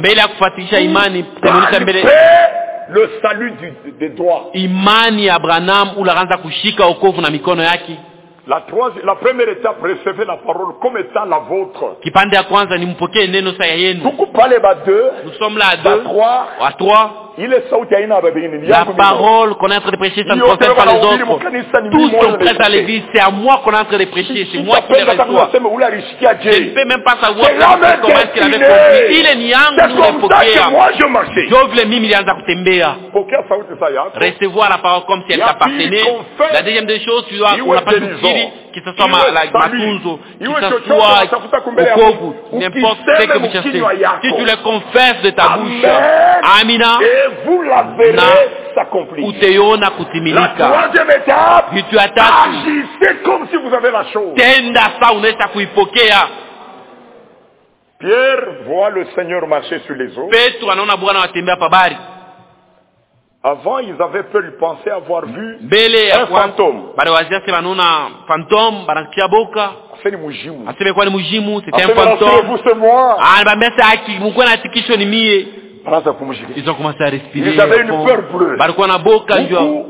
Le salut du, des doigts. Imani ya Branham ulaanza kushika wokovu na mikono yake. La troisième, la première étape, recevez la parole comme étant la vôtre. Kipande ya kwanza ni mpokee neno sa yenu. Tuko pale ba deux. Nous sommes là à deux. trois. À trois. La parole qu'on est en train de prêcher, ça ne concerne pas les autres. Tous sont prêts à l'église. C'est à moi qu'on est en train de prêcher. C'est moi qui les reçois. Je ne peux même pas savoir comment est-ce qu'il avait compris. Il est niang, nous les pokea. J'ouvre les mille à kutembea. Recevoir la parole comme si elle t'appartenait. La deuxième des choses, tu dois, on n'a pas de kiri, que ce soit la matunzo, que ce soit okovu, n'importe ce que vous cherchez. Si tu les confesses de ta bouche, Amina, vous la verrez s'accomplir. Uteona kutimilika. La troisième étape, vitu ya tatu, agissez comme si vous avez la chose. Tenda sa unaweza kuipokea. Pierre voit le Seigneur marcher sur les eaux. Petro anaona Bwana anatembea pa bahari. Avant, ils avaient peur, ils pensaient avoir vu Mbele un fantôme. Bale wazia sema naona fantôme, banasikia boka. Aseme mujimu. Aseme kwa ni mujimu, c'était un fantôme. Vous c'est moi. Ah, bamesa aki, mko na tikisho ni mie. Ils ont commencé à respirer. Ils avaient une peur bleue. Balikuwa na boka njoo.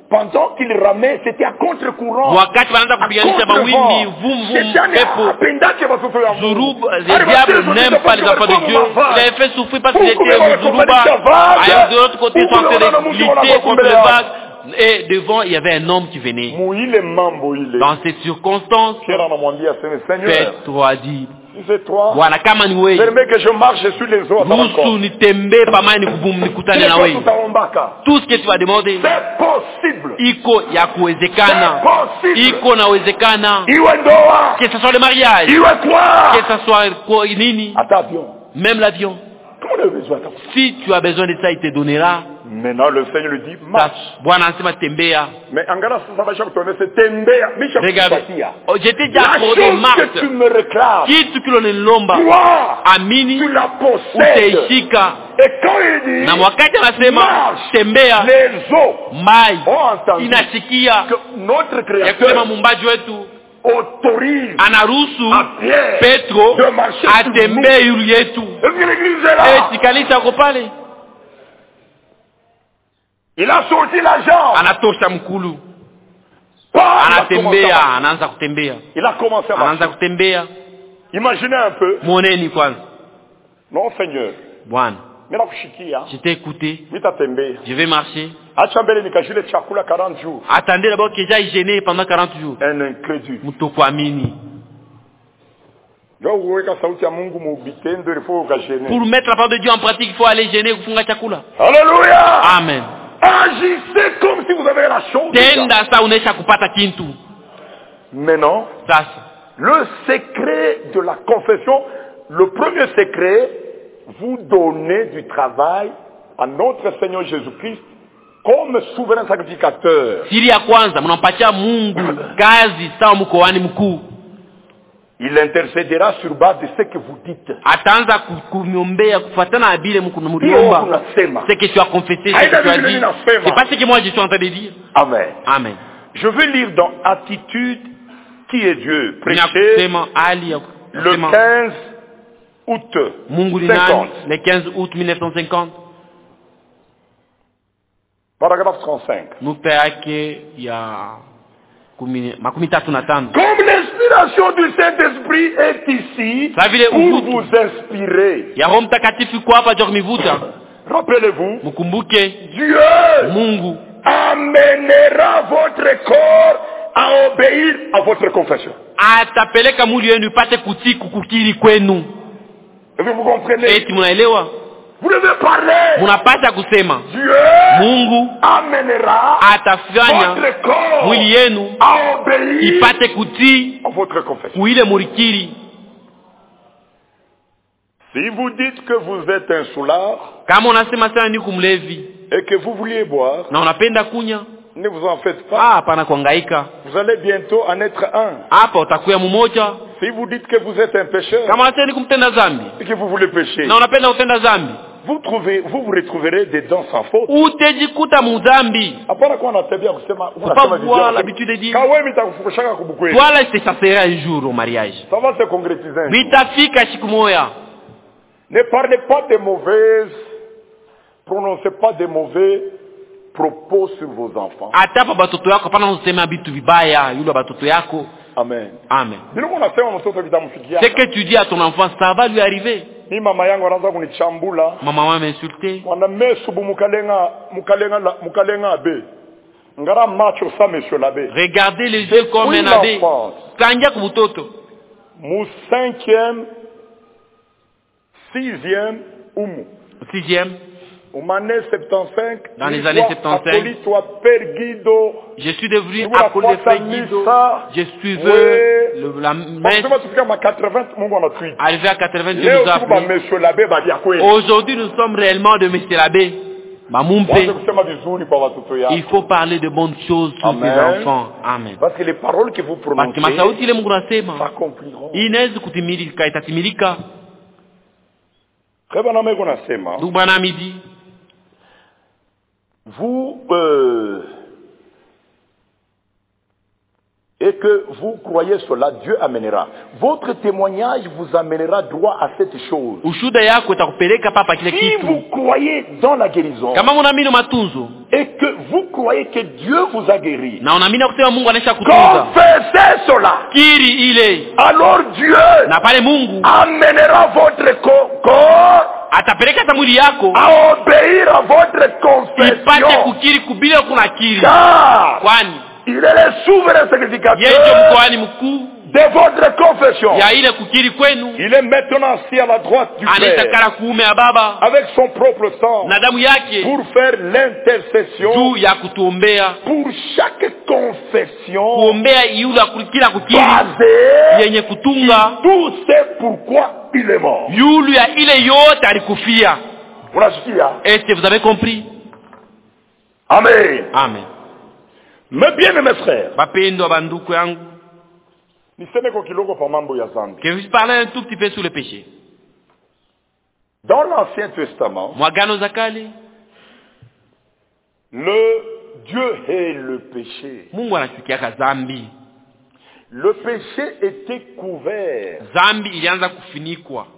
pendant qu'il ramait, c'était à contre-courant. Wakati wanaanza kupiganisha mawimbi, vum vum, pepo. Zoruba, le diable n'aime pas les enfants de Dieu. Il avait fait souffrir parce qu'il était au Zoruba. Et de l'autre côté, ils sont en train de lutter contre les vagues. Et devant, il y avait un homme qui venait. Dans cette circonstance, Petro a dit, c'est toi. Voilà, kama ni wewe. Permets que je marche sur les eaux. Ruhusu nitembe pamoja nikutane na wewe. Tout ce que tu vas demander. C'est possible. Iko ya kuwezekana. Iko na uwezekana. Iwe ndoa. Que ce soit le mariage. Iwe quoi? Que ce soit quoi nini? Avion. Même l'avion. Si tu as besoin de ça, il te donnera. Maintenant, le Seigneur lui dit, marche. Mais Angara, ça va jamais tourner, c'est tembea. Regarde, j'étais déjà accordé marche. Que tu me réclames. Kitu kilo ni lomba. Toi, amini, tu la possèdes. Utaishika. Et quand il dit, na wakati anasema tembea, les eaux mai ont entendu inasikia que notre Créateur mumbaji wetu autorise anaruhusu Pierre Petro de marcher atembee yulu yetu. Eti kanisa ko pale. Il a sorti l'argent. Anatosha mkulu. Anatembea, anaanza kutembea. Il a commencé à anaanza kutembea. Imaginez un peu. Muoneni kwanza. Non, Seigneur. Bwana. Je t'ai écouté. Je vais marcher. quarante jours. Attendez d'abord que j'aille gêner pendant quarante jours. Un incrédule. Mutokuamini. Pour mettre la parole de Dieu en pratique, il faut aller gêner kufunga chakula. Alléluia. Amen. Agissez comme si vous avez la chose. Tenda sa unesha kupata kintu. Maintenant, le secret de la confession, le premier secret, vous donnez du travail à notre Seigneur Jésus-Christ comme souverain sacrificateur. Siri ya kwanza mnampatia Mungu kazi sawa mkoani mkuu. Il intercédera sur base de ce que vous dites. Ataanza kuniombea kufuatana na bile mko mliomba. Ce que tu as confessé, ce que tu as dit. C'est pas ce que moi je suis en train de dire. Amen. Amen. Je veux lire dans Attitude qui est Dieu, prêché le quinze août cinquante. Le quinze août mille neuf cent cinquante. Paragraphe trente-cinq. Nous yake ya makumi tatu na tano. Comme l'inspiration du Saint-Esprit est ici pour vous inspirer. Ya Roho Mtakatifu kwa hapa juu mivuta. Rappelez-vous. Mkumbuke Dieu Mungu amènera votre corps à obéir à votre confession. Atapeleka mwili wenu ipate kutii kukiri kwenu. Est-ce que vous comprenez? Eti mnaelewa? Vous devez parler. Munapata kusema. Dieu Mungu amènera atafanya votre corps mwili yenu à obéir ipate kutii à votre confession. kuile murikiri. Si vous dites que vous êtes un soulard, kama unasema sana ni kumlevi et que vous vouliez boire, na unapenda kunya, ne vous en faites pas. Ah, hapana kuhangaika. Vous allez bientôt en être un. Hapa utakuwa mmoja. Si vous dites que vous êtes un pécheur, kama unasema ni kumtenda dhambi, et que vous voulez pécher, na unapenda kutenda dhambi, vous trouvez, vous vous retrouverez dedans sans faute. Utajikuta mudhambi. Hapana kwa unatembea kusema unasema vizuri l'habitude de dire. Kawe mitakufukushaka kubukweli. Voilà, c'est ça sera un jour au mariage. Ça va se concrétiser. Vitafika siku moja. Ne parlez pas de mauvaises, prononcez pas de mauvais propos sur vos enfants. Atapa batoto yako hapana useme vitu vibaya yule batoto yako. Amen. Amen. Ce que tu dis à ton enfant, ça va lui arriver. Maman m'a insulté. Regardez les yeux comme un abbé. Mon cinquième, sixième, umu. Sixième. Dans les années soixante-quinze, je suis devenu appelé frère Guido. Je suivais le, la messe. Arrivé à quatre-vingts, Dieu nous a appelé. Aujourd'hui, nous sommes réellement de Monsieur l'abbé. Il faut parler de bonnes choses sur les enfants. Amen. Parce que les paroles que vous prononcez s'accompliront. Vous euh, et que vous croyez cela, Dieu amènera. Votre témoignage vous amènera droit à cette chose. Si vous croyez dans la guérison et que vous croyez que Dieu vous a guéri, na unaamini kusema Mungu anaisha kutunza, confessez cela. Kiri ile. Alors Dieu na pale Mungu amènera votre corps atapeleka hata mwili yako à obéir à votre confession. Ipate kukiri kubile kuna kiri. Car kwani il est le souverain sacrificateur yeye mkoani mkuu de votre confession. ya ile kukiri kwenu. Il est maintenant assis à la droite du Père kuume ya Baba avec son propre sang na damu yake pour faire l'intercession juu ya kutuombea pour chaque confession kuombea yule kila kukiri yenye kutunga tout c'est pourquoi il est mort. Yule ya ile yote alikufia. Unasikia? Est-ce que vous avez compris? Amen. Amen. Mes bien-aimés frères, bapendwa banduku yangu, niseme kwa kidogo pa mambo ya zambi. Que je parle un tout petit peu sur le péché. Dans l'Ancien Testament, Mwagano za kale, le Dieu hait le péché. Mungu anachukia zambi. Le péché était couvert. Zambi ilianza kufunikwa.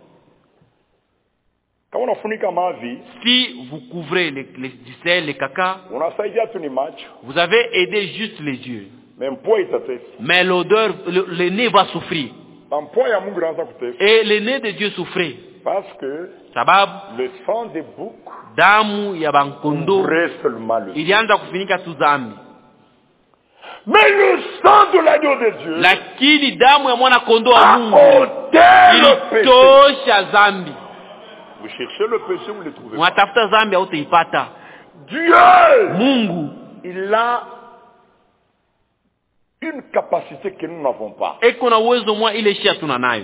Kama unafunika mavi, si vous couvrez les, les, du sel, les caca, unasaidia tu ni macho, vous avez aidé juste les yeux. Mais l'odeur, le, le nez va souffrir. Et le nez de Dieu souffrait. Parce que sababu le sang des boucs damu ya bankondo ilianza kufunika tu zambi. Mais le sang de l'agneau de Dieu, lakini damu ya mwana kondoo wa Mungu ilitosha zambi. Vous cherchez le péché, vous le trouvez. Mwatafuta zambi hautaipata. Dieu, Mungu, il a une capacité que nous n'avons pas. Eko na uwezo mwa ile shia tunanayo.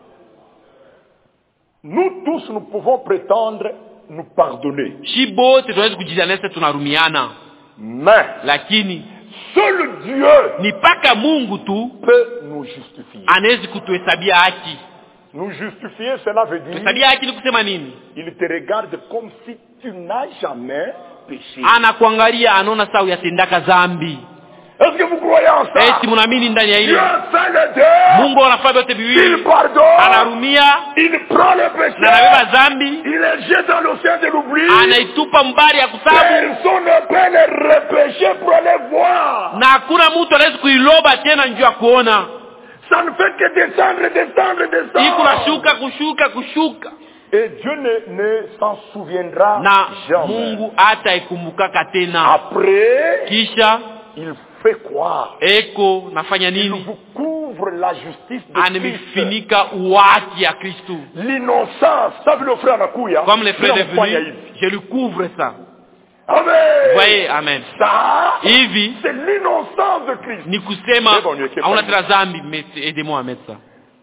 Nous tous nous pouvons prétendre nous pardonner. Shibote tunaweza kujidhanesa tunarumiana. Mais lakini seul Dieu ni paka Mungu tu peut nous justifier. Anaweza kutuhesabia haki. Nous justifier, cela veut dire kuhesabia haki ni kusema nini? Il te regarde comme si tu n'as jamais péché. Anakuangalia anaona sawa yatendaka zambi. Est-ce que vous croyez en ça? Eti mnaamini ndani ya hilo? Dieu fait les deux. Mungu anafanya vyote viwili. Il pardonne. Anarumia. Il prend le péché. Na anabeba zambi. Il les jette dans l'océan de l'oubli. Anaitupa mbali ya kusabu. Personne ne peut les repêcher pour aller voir. Na hakuna mtu anaweza kuiloba tena njoo ya kuona. Ça ne fait que descendre, descendre, descendre. Iko nashuka kushuka kushuka. Et Dieu ne, ne s'en souviendra na jamais. Mungu hata ikumbuka tena. Après, kisha il fait croire. Eko nafanya nini? Il vous couvre la justice de Anemifinika uwaki ya Kristo. L'innocence, ça veut le frère anakuya. Comme le frère est venu, je lui couvre ça. Amen. Voyez, amen. Ça, hivi c'est l'innocence de Christ. Ni kusema hauna tena dhambi, mais aidez-moi à mettre ça.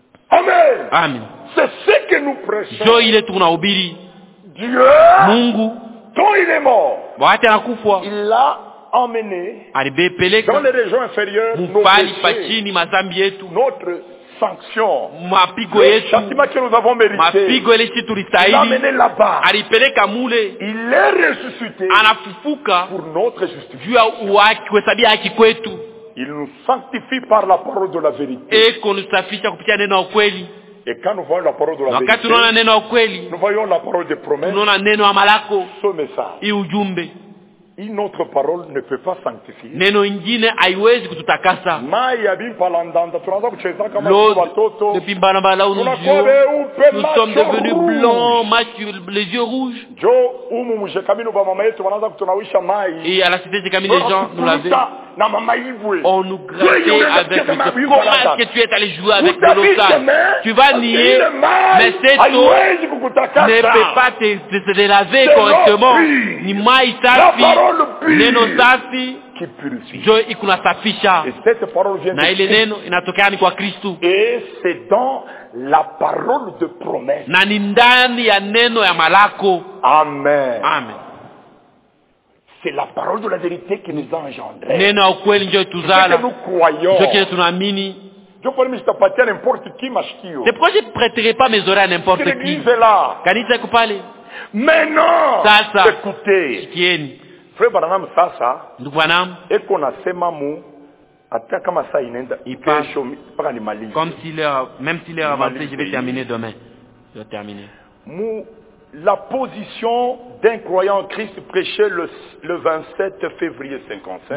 Amen. Amen. C'est ce que nous prêchons. Jo ile tunahubiri. Dieu, Mungu, quand il est mort, wakati anakufa, il l'a emmené alibepeleka dans les régions inférieures, mupali pachini mazambi yetu, notre sanction, mapigo le yetu, châtiment que nous avons mérité, mapigo ile il tulistahili, l'a amené là-bas, alipeleka mule, il est ressuscité anafufuka pour notre justice. juu ya uwaki, kuhesabia haki kwetu. Il nous sanctifie par la parole de la vérité. Eko nusafisha kupitia neno la ukweli. Et quand nous voyons la parole de la wakati vérité, tunaona neno la ukweli, nous voyons la parole des promesses, tunaona neno la malako, ce message. hii ujumbe. Une autre parole ne peut pas sanctifier. Neno ingine haiwezi kututakasa. Mai ya bimpalandanda tunaanza kucheza kama watoto. Depuis Banabala où nous sommes devenus blancs, les yeux rouges. Jo umu mjekamino ba mama yetu wanaanza kutunawisha mai. Et à la cité de Camille, les gens nous l'avaient. Na mama ibwe. On nous grattait avec le feu. Comment est-ce que tu es allé jouer avec de l'otage? Tu vas nier, mais cette eau ne peut pas te, te, te laver correctement. Ni mai safi, neno safi, jo ikunasafisha. Na ile neno inatokea ni kwa Kristo. Et c'est dans la parole de promesse. Na ni ndani ya neno ya malako. Amen. Amen. C'est la parole de la vérité qui nous a engendrés. Neno ya ukweli ndio tuzala. Ce que nous croyons. Ce que tunaamini. Je peux me tapatia n'importe qui mashikio. C'est pourquoi je ne prêterai pas mes oreilles à n'importe qui. L'église est là. Kanisa iko pale. Maintenant, sasa écoutez. Sikieni. Frère Branham sasa. Ndugu Branham. Eko nasema mu hata kama saa inaenda kesho mpaka nimalize. Comme si l'heure, même si l'heure avancée, je vais terminer demain. Je vais terminer. Mu la position d'un croyant en Christ prêché le, le vingt-sept février cinquante-cinq.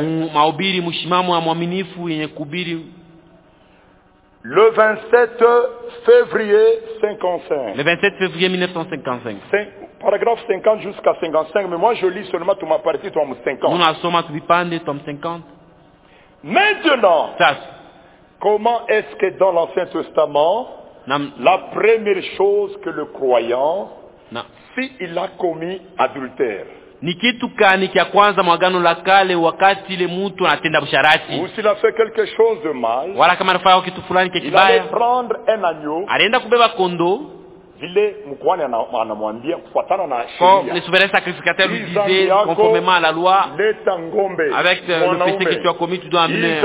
Le vingt-sept février cinquante-cinq. Le vingt-sept février mille neuf cent cinquante-cinq. Cinq, paragraphe cinquante jusqu'à cinquante-cinq, mais moi je lis seulement toute ma partie, tome cinquante. Maintenant, comment est-ce que dans l'Ancien Testament, Nam. la première chose que le croyant, s'il a commis adultère, ni kitu gani cha kwanza mwagano la kale wakati ile mtu anatenda busharati, ou s'il a fait quelque chose de mal, wala kama anafanya kitu fulani kibaya, il allait prendre un agneau, alienda kubeba kondo, vile mkwani anamwambia kufuatana na sheria, le souverain sacrificateur lui disait conformément à la loi, leta ngombe, avec le péché que tu as commis tu dois amener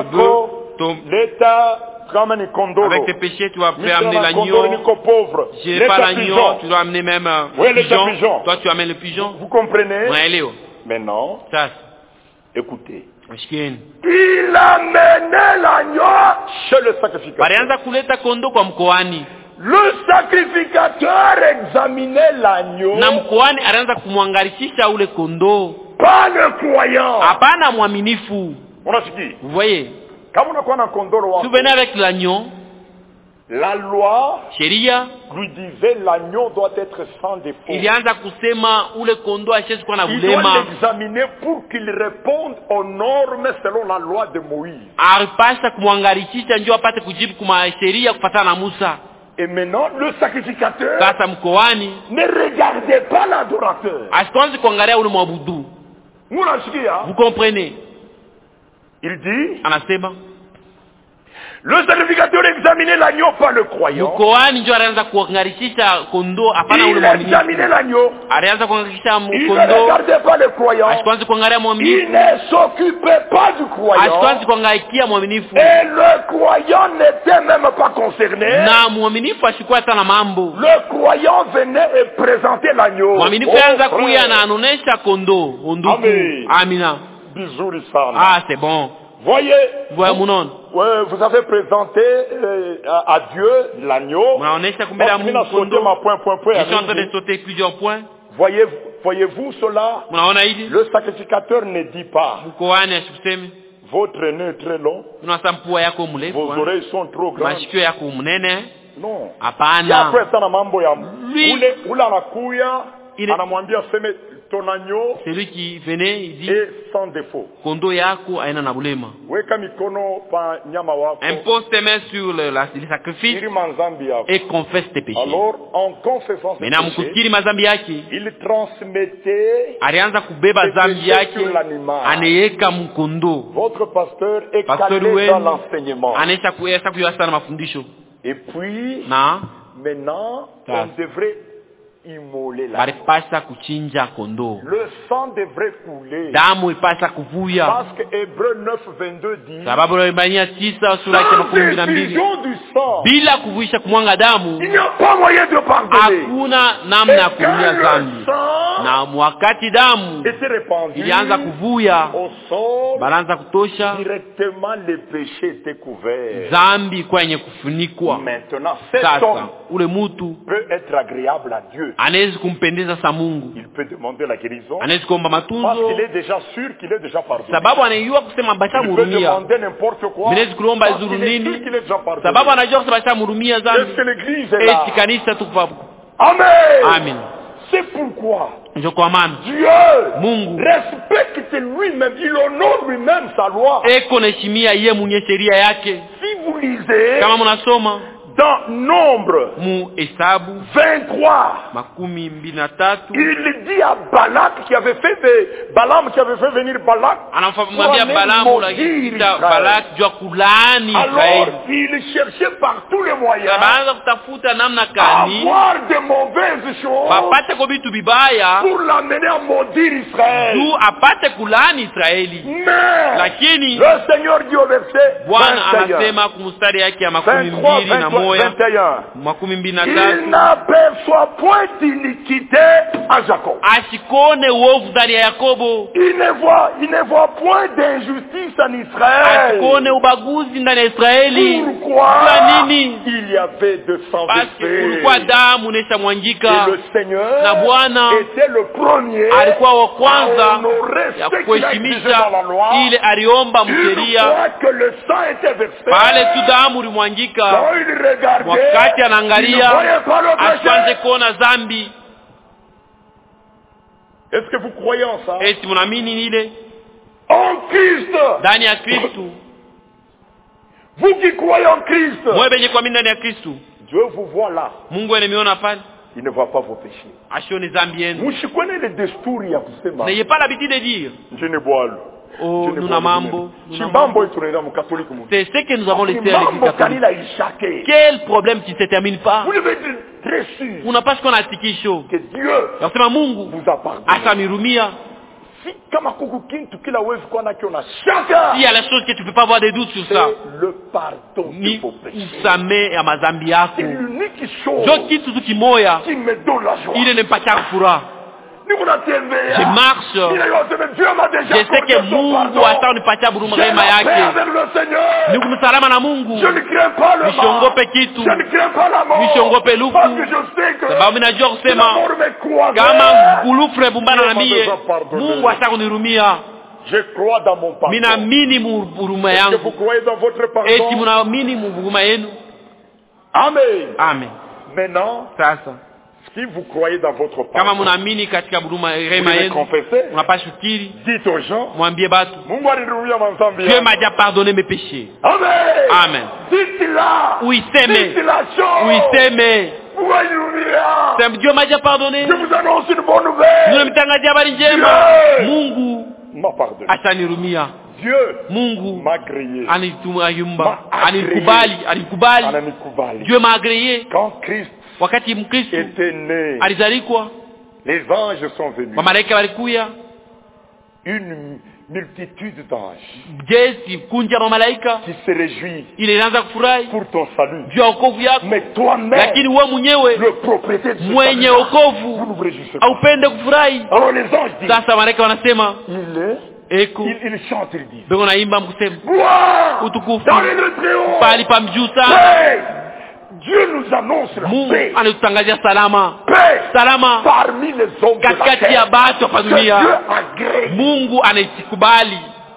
l'état avec tes péchés, tu vas amener l'agneau. Si je n'ai pas l'agneau, tu dois amener même un oui, pigeon. pigeon. Toi, tu amènes le pigeon. Vous comprenez? Ouais, maintenant, ça. Écoutez. Il amenait l'agneau chez le sacrificateur. Le sacrificateur examinait l'agneau. Pas le croyant. On a dit. Vous voyez? Souvenez avec l'agneau. La loi sheria lui disait l'agneau doit être sans défaut. Il doit l'examiner pour qu'il réponde aux normes selon la loi de Moïse. Et maintenant, le sacrificateur ne regardait pas l'adorateur. Vous comprenez? Il dit, le sacrificateur examinait l'agneau, pas le croyant. Il examinait l'agneau. Il ne regardait pas le croyant. Il ne s'occupait pas du croyant. Et le croyant n'était même pas concerné. Le croyant venait et présentait l'agneau. Oh, Amen. Bisous, ah, c'est bon. Voyez, Voyez vous, mon ouais, vous avez présenté euh, à, à Dieu l'agneau. Je suis en train de sauter plusieurs points. Voyez, voyez-vous cela? Le sacrificateur ne dit pas. Votre nez est très long. Vos oreilles sont trop grandes. Non. Lui, ton agneau, c'est lui qui venait, il dit, et sans défaut. Kondo yako aina na bulema. Impose tes mains sur le, la, le sacrifice et confesse tes péchés. Alors, en confessant ses péchés, il transmettait alianza kubeba zambi yake aneyeka mkondo. Votre pasteur est calé dans l'enseignement. Anesha kuesa kuyasa na mafundisho. Et puis, na maintenant, on devrait immoler la baripasa kuchinja kondo. Le sang devrait couler. Damu ipasa kuvuya. Parce que Hébreux neuf vingt-deux dit, sababu Waebrania tisa sura ya makumi na mbili, bila kuvuisha kumwanga damu, il n'y a pas moyen de pardonner. Hakuna namna ya kuvuya dhambi. Na wakati damu ilianza kuvuya, balanza kutosha, directement le péché était couvert. Dhambi kwenye kufunikwa. Maintenant, cet homme ule mutu peut être agréable à Dieu. Anaweza kumpendeza sa Mungu. Il peut demander la guérison. Anaweza kuomba matunzo. Parce qu'il est déjà sûr qu'il est déjà pardonné. Sababu anayua kusema basha murumia. Il peut demander n'importe quoi. Anaweza kuomba zuru nini? Sababu anajua kusema basha murumia dhambi. Est-ce que l'église est là? Eti kanisa tukufabu. Amen. Amen. C'est pourquoi Dieu Mungu respecte lui-même, il honore lui-même sa loi. Eko naheshimia yeye mwenye sheria yake. Si vous lisez kama mnasoma dans Nombre mu Hesabu vingt-trois, makumi mbili na tatu, il dit à Balak qui avait fait de, Balaam qui avait fait venir Balak, anamwambia Balaam la kita Balak jua kulaani Israeli. Alors il cherchait par tous les moyens anaanza kutafuta namna gani avoir de mauvaises choses apate kwa vitu vibaya pour l'amener à maudire Israël, juu apate kulaani Israeli. Mais lakini le Seigneur dit au verset Bwana anasema kumstari yake ya makumi mbili na moja makumi mbili na tatu, il n'aperçoit point d'iniquité à Jacob. Asikone uovu ndani ya Yakobo. Il ne voit, il ne voit point d'injustice en Israël. Asikone ubaguzi ndani ya Israeli. Pourquoi? Il y avait deux cents versets. Kulikuwa damu nesha mwangika. Et le Seigneur na Bwana était le premier alikuwa wa kwanza ya kuheshimisha ile aliomba msheria. Pale tu damu ilimwangika, wakati anaangalia asianze kuona dhambi. Est-ce que vous croyez en ça? Eti mnaamini ile? En Christ. Ndani ya Kristo. Vous qui croyez en Christ. Mwe benye kuamini ndani ya Kristo. Dieu vous voit là. Mungu ananiona pale. Il ne voit pas vos péchés. Ashoni dhambi yenu. Mshikone le desturi ya kusema. N'ayez pas l'habitude de dire. Je ne bois pas. Oh, nous na mambo. C'est ce que nous avons laissé à l'église catholique. Quel problème qui ne se termine pas? Vous devez être très sûr. Unapaswa kuwa na hakikisho. Que Dieu nasema Mungu vous a pardonné. Atanihurumia. Si kama kuku kintu kila wewe kwa na kiona shaka. Il y a la chose que tu peux pas avoir de doute sur ça. Le pardon de vos péchés. Usame ya madhambi yako. C'est l'unique chose. Jo kitu tu kimoya. Qui me donne la joie. Il ne pas furaha. Je marche. Je sais que Mungu atanipatia buruma rehema yake. Niko msalama na Mungu. Nisiongope kitu. Nisiongope lufu. Sababu ninajua kusema kama gulufre bumbana na mie, Mungu atakunihurumia. Je crois dans mon pardon. Minaamini buruma yangu. Est-ce que vous croyez dans votre pardon? Eti mnaamini buruma yenu? Amen. Amen. Maintenant, sasa si vous croyez dans votre pardon, kama mnaamini katika buruma rehema yenu, mnapaswa kukiri. Dites aux gens, mwambie batu, Mungu alinirudia madhambi. Dieu m'a déjà pardonné mes péchés. Amen. Amen. Dites-la. Uiseme. Dites-la chose. Uiseme. Dieu m'a déjà pardonné. Je vous annonce une bonne nouvelle. Nimemtangazia habari njema. Mungu m'a pardonné. Atanihurumia. Dieu Mungu m'a agréé. Anitumayumba. Anikubali, anikubali. Ananikubali. Dieu m'a agréé. Quand Christ wakati Mkristo était né, alizalikwa, les anges sont venus. Malaika walikuya. Une multitude d'anges. Jeshi kunja na malaika qui se réjouit. Ile inaanza kufurahi pour ton salut. Juu ya wokovu yako. Mais toi-même, lakini wewe mwenyewe le propriétaire de mwenye wokovu haupende kufurahi. Alors les anges disent, sasa malaika wanasema il est Eko. Il, il chante, il dit. Bego naimba mkusema. Utukufu. Pali pa mjuu sana. Dieu nous annonce la Mungu paix. anatutangazia salama. Paix. Salama. Parmi les hommes de la terre. Katikati ya watu wa dunia. Mungu anaitikubali.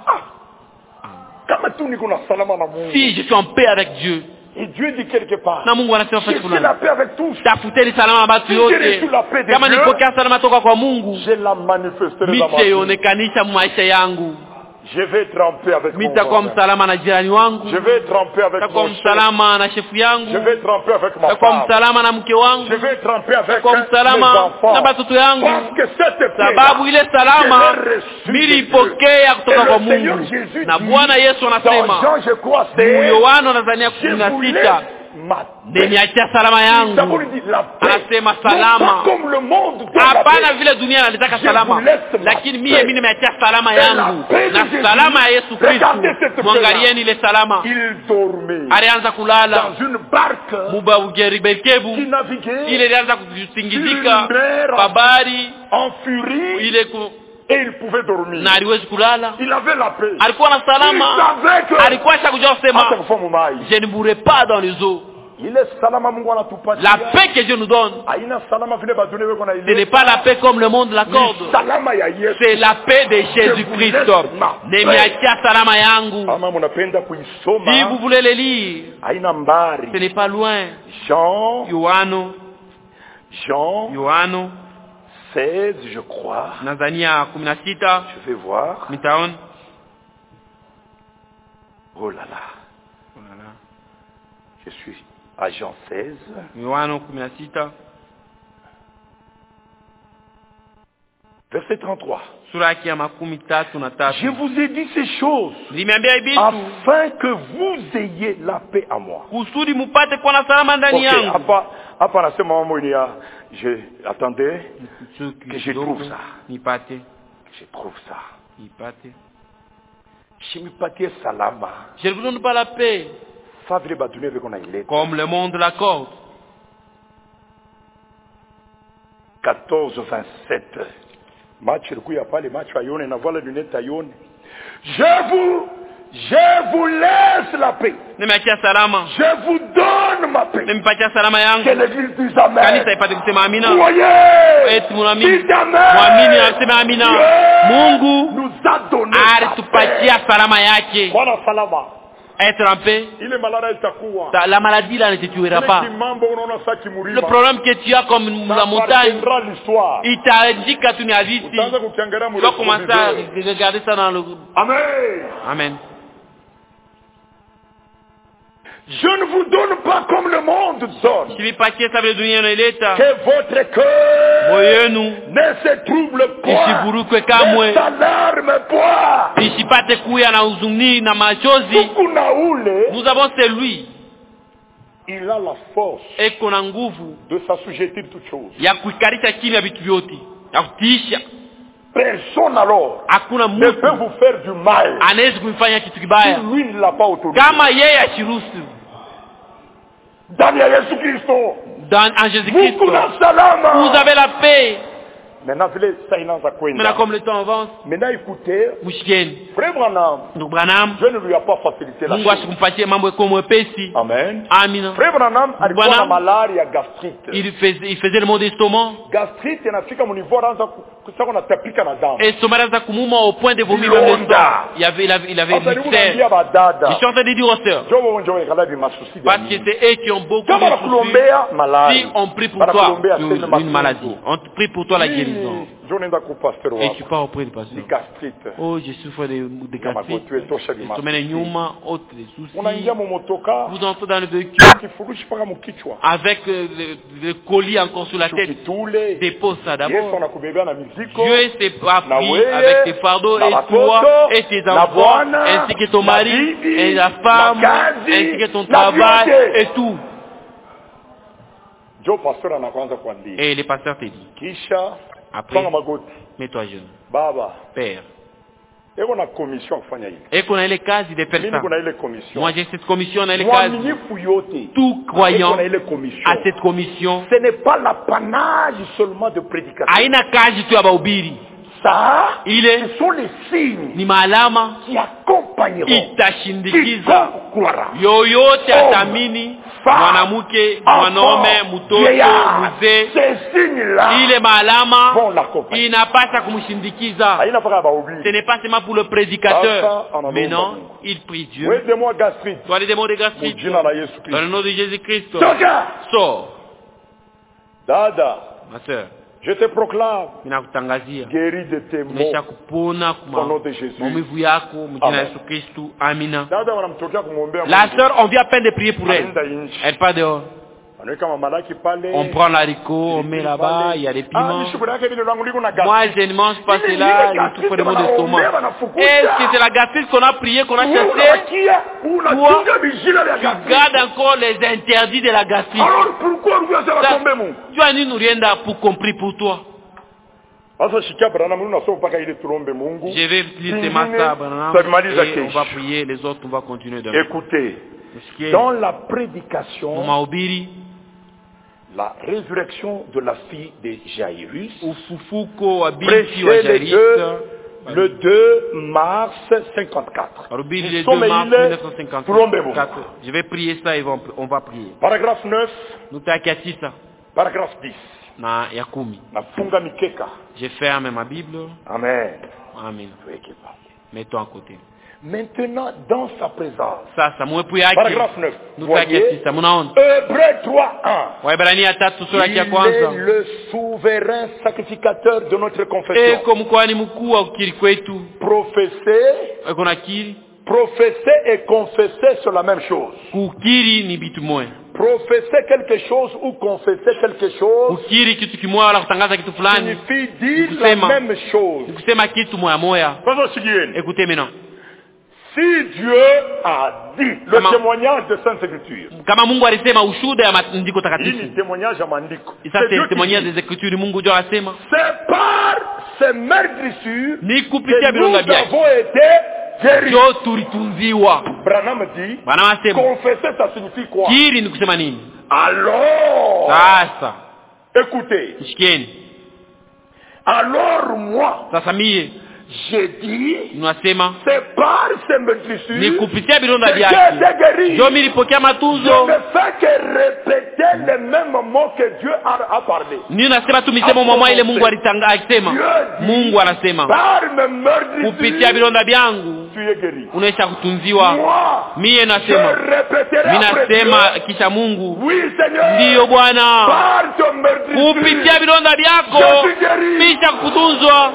Kama tu niko na salama na Mungu. Si je suis en paix avec Dieu. Et Dieu dit quelque part. Na Mungu anasema fasi fulani. J'ai la paix avec tous. Tafuteni salama na watu yote. Kama nipokea salama toka kwa Mungu, je la manifesterai dans ma vie. Nitaionekanisha maisha yangu. Je vais tremper avec mon Nitakuwa msalama na jirani wangu. Je vais tremper avec mon chef. Msalama na shefu yangu. Je vais tremper avec ma femme. Nitakuwa msalama na mke wangu. Je vais tremper avec mes enfants. Na watoto yangu. Parce que cette paix, sababu ile salama nilipokea kutoka kwa Mungu. Na Bwana Yesu anasema, Yohana nadhania kumi na sita, nimeacha salama yangu. Anasema salama. Hapana vile dunia inataka salama, lakini mimi mimi nimeacha salama yangu. Na salama ya Yesu Kristo. Mwangalieni ile salama. Alianza kulala muba ugeribelkebu. Ile ilianza kusingizika babari en furie. Ile ku et il pouvait dormir. Na aliwezi kulala. Il avait la paix. Alikuwa na salama. Alikuwa shakujua kusema, je ne mourrai pas dans les eaux. La paix que Dieu nous donne, ce n'est pas la paix comme le monde l'accorde. C'est la paix de Jésus-Christ. Nemiachia salama yangu. Si vous voulez le lire, ce n'est pas loin. Jean, Yohano, Jean, Yohano seize, je crois. Nazania kumi na sita. Je vais voir. Mitaon. Oh là là. Oh là là. Je suis à Jean seize. Yohano kumi na sita. Verset trente-trois. Sura ya makumi tatu na tatu. Je vous ai dit ces choses afin que vous ayez la paix à moi. Kusudi mupate kuwa na salama ndani yangu. Hapa hapa nasema mambo ni ya je attendez que je trouve ça. Nipate. Je trouve ça. Nipate. Je me patie salama. Je ne vous donne pas la paix. Comme le monde l'accorde. quatorze vingt-sept. Match le coup y a pas les matchs à yone na voilà lunette à yone. Je vous Je vous laisse la paix. Nimeachia salama. Je vous donne ma paix. Nimepatia salama yangu. Que l'église dise amen. Kanisa ipate kusema amina. Croyez. Eti muamini. Dites amen. Muamini aseme amina. Mungu nous a donné alitupatia salama yake. Bwana salama. Être en paix. Ile malada itakuwa. La maladie là ne te tuera pas. Le problème que tu as comme la montagne, il t'indique tu n'as dit. Tu vas commencer à regarder ça dans le... Amen. Amen. Je ne vous donne pas comme le monde donne. Que votre cœur ne se trouble pas, ne s'alarme pas. Nous avons celui. Il a la force de s'assujettir toutes choses. Personne alors ne peut vous faire du mal si lui ne l'a pas autorisé. Dans Jésus Christ, en Jésus-Christ, vous avez la paix. Maintenant, Maintenant, comme le temps avance, maintenant écoutez, Frère Branham, Dieu ne lui a pas facilité la chose. Amen. Amen. Frère Branham alikuwa na malaria gastrite. Il faisait, il faisait le mot d'estomac. Gastrite inafika mu niveau anaanza kusaka na tapika na damu. Estomac anaanza kumuma au point de vomir même le sang. Il avait, il avait, il avait une ulcère. Je suis en train de dire aux sœurs. Parce que c'est eux qui ont beaucoup de soucis. Si on prie pour toi une maladie, on prie pour toi la guérison. Et tu pars auprès du pasteur. Oh, je souffre de, de gastrite. Vous entrez dans le véhicule avec le, le, le colis encore sur la tête. Dépose ça d'abord. Dieu s'est appris avec tes fardeaux et toi et tes enfants, ainsi que ton mari et la femme, ainsi que ton travail et tout. Et le pasteur te dit. Après, mets-toi jeune. Père. Et qu'on a les cases des personnes. Moi j'ai cette commission, on a les cases. Tout croyant à cette commission. Ce n'est pas l'apanage seulement de prédication. Aina kazi tu abahubiri. Ça, il est, ce sont les signes ni maalama qui accompagneront, itashindikiza yoyote atamini, mwanamke, mwanaume, mtoto, mzee. Ile maalama inapasa kumshindikiza. Ce n'est pas seulement pour le prédicateur. Mais non, il prie Dieu. Toi les démons de gastrite. Dans le nom de Jésus-Christ. Sors. Dada. Ma soeur. Je te proclame guéri de tes maux au nom de Jésus. Amen. La sœur, on vient à peine de prier pour elle. Elle part dehors. On prend l'haricot, on met là-bas, il y a des piments. Moi, je ne mange pas cela, je souffre de mon estomac. Est-ce que c'est la gastrite qu'on a prié, qu'on a chassé? Toi, tu gardes encore les interdits de la gastrite. Tu as une nourrienda pour compris pour toi. Je vais lire ces massas, et on va prier, les autres, on va continuer demain. Écoutez, dans la prédication, la résurrection de la fille de Jairus, prêchée le deux, le deux mars cinquante-quatre. Le deux mars mille neuf cent cinquante-quatre. Je vais prier ça et on va prier. Paragraphe neuf. Paragraphe dix. Na yakumi. Je ferme ma Bible. Amen. Amen. Mets-toi à côté. Maintenant, dans sa présence. Paragraphe neuf. Voyez, Hébreux trois un. Il est le souverain sacrificateur de notre confession. Professer, professer et confesser, c'est la même chose. Professer quelque chose ou confesser quelque chose signifie dire la même chose. Écoutez maintenant. Si Dieu a dit le Kama, témoignage de Sainte Écriture, kama Mungu alisema ushuhuda ya maandiko hii takatifu. ni témoignage ya maandiko. C'est le témoignage des Écritures Mungu ndio anasema. C'est par ces meurtrissures ni kupitia bilonga byake avons été guéris. Ndio tulitunziwa. Branham dit, Branham asema, confesser ça signifie quoi? Kiri ni kusema nini? Alors, sasa écoutez, shikieni. Alors moi, sasa mie J'ai dit, Nasema, c'est par ces meurtrissures ni kupitia vidonda que vyake j'ai été guéri. ndio nilipokea Je matunzo. ne fais que répéter les mêmes mots que Dieu a, a parlé. Ni nasema tu misemo mwa ile Mungu alitanga akisema. Mungu anasema, Par mes meurtrissures, kupitia vidonda vyangu tu es guéri. unaisha kutunziwa. Moi, Mie nasema, je répéterai mimi après nasema Dieu, kisha Mungu, oui Seigneur, ndiyo Bwana, par ton meurtrissure, kupitia vidonda vyako je suis guéri. kisha kutunzwa.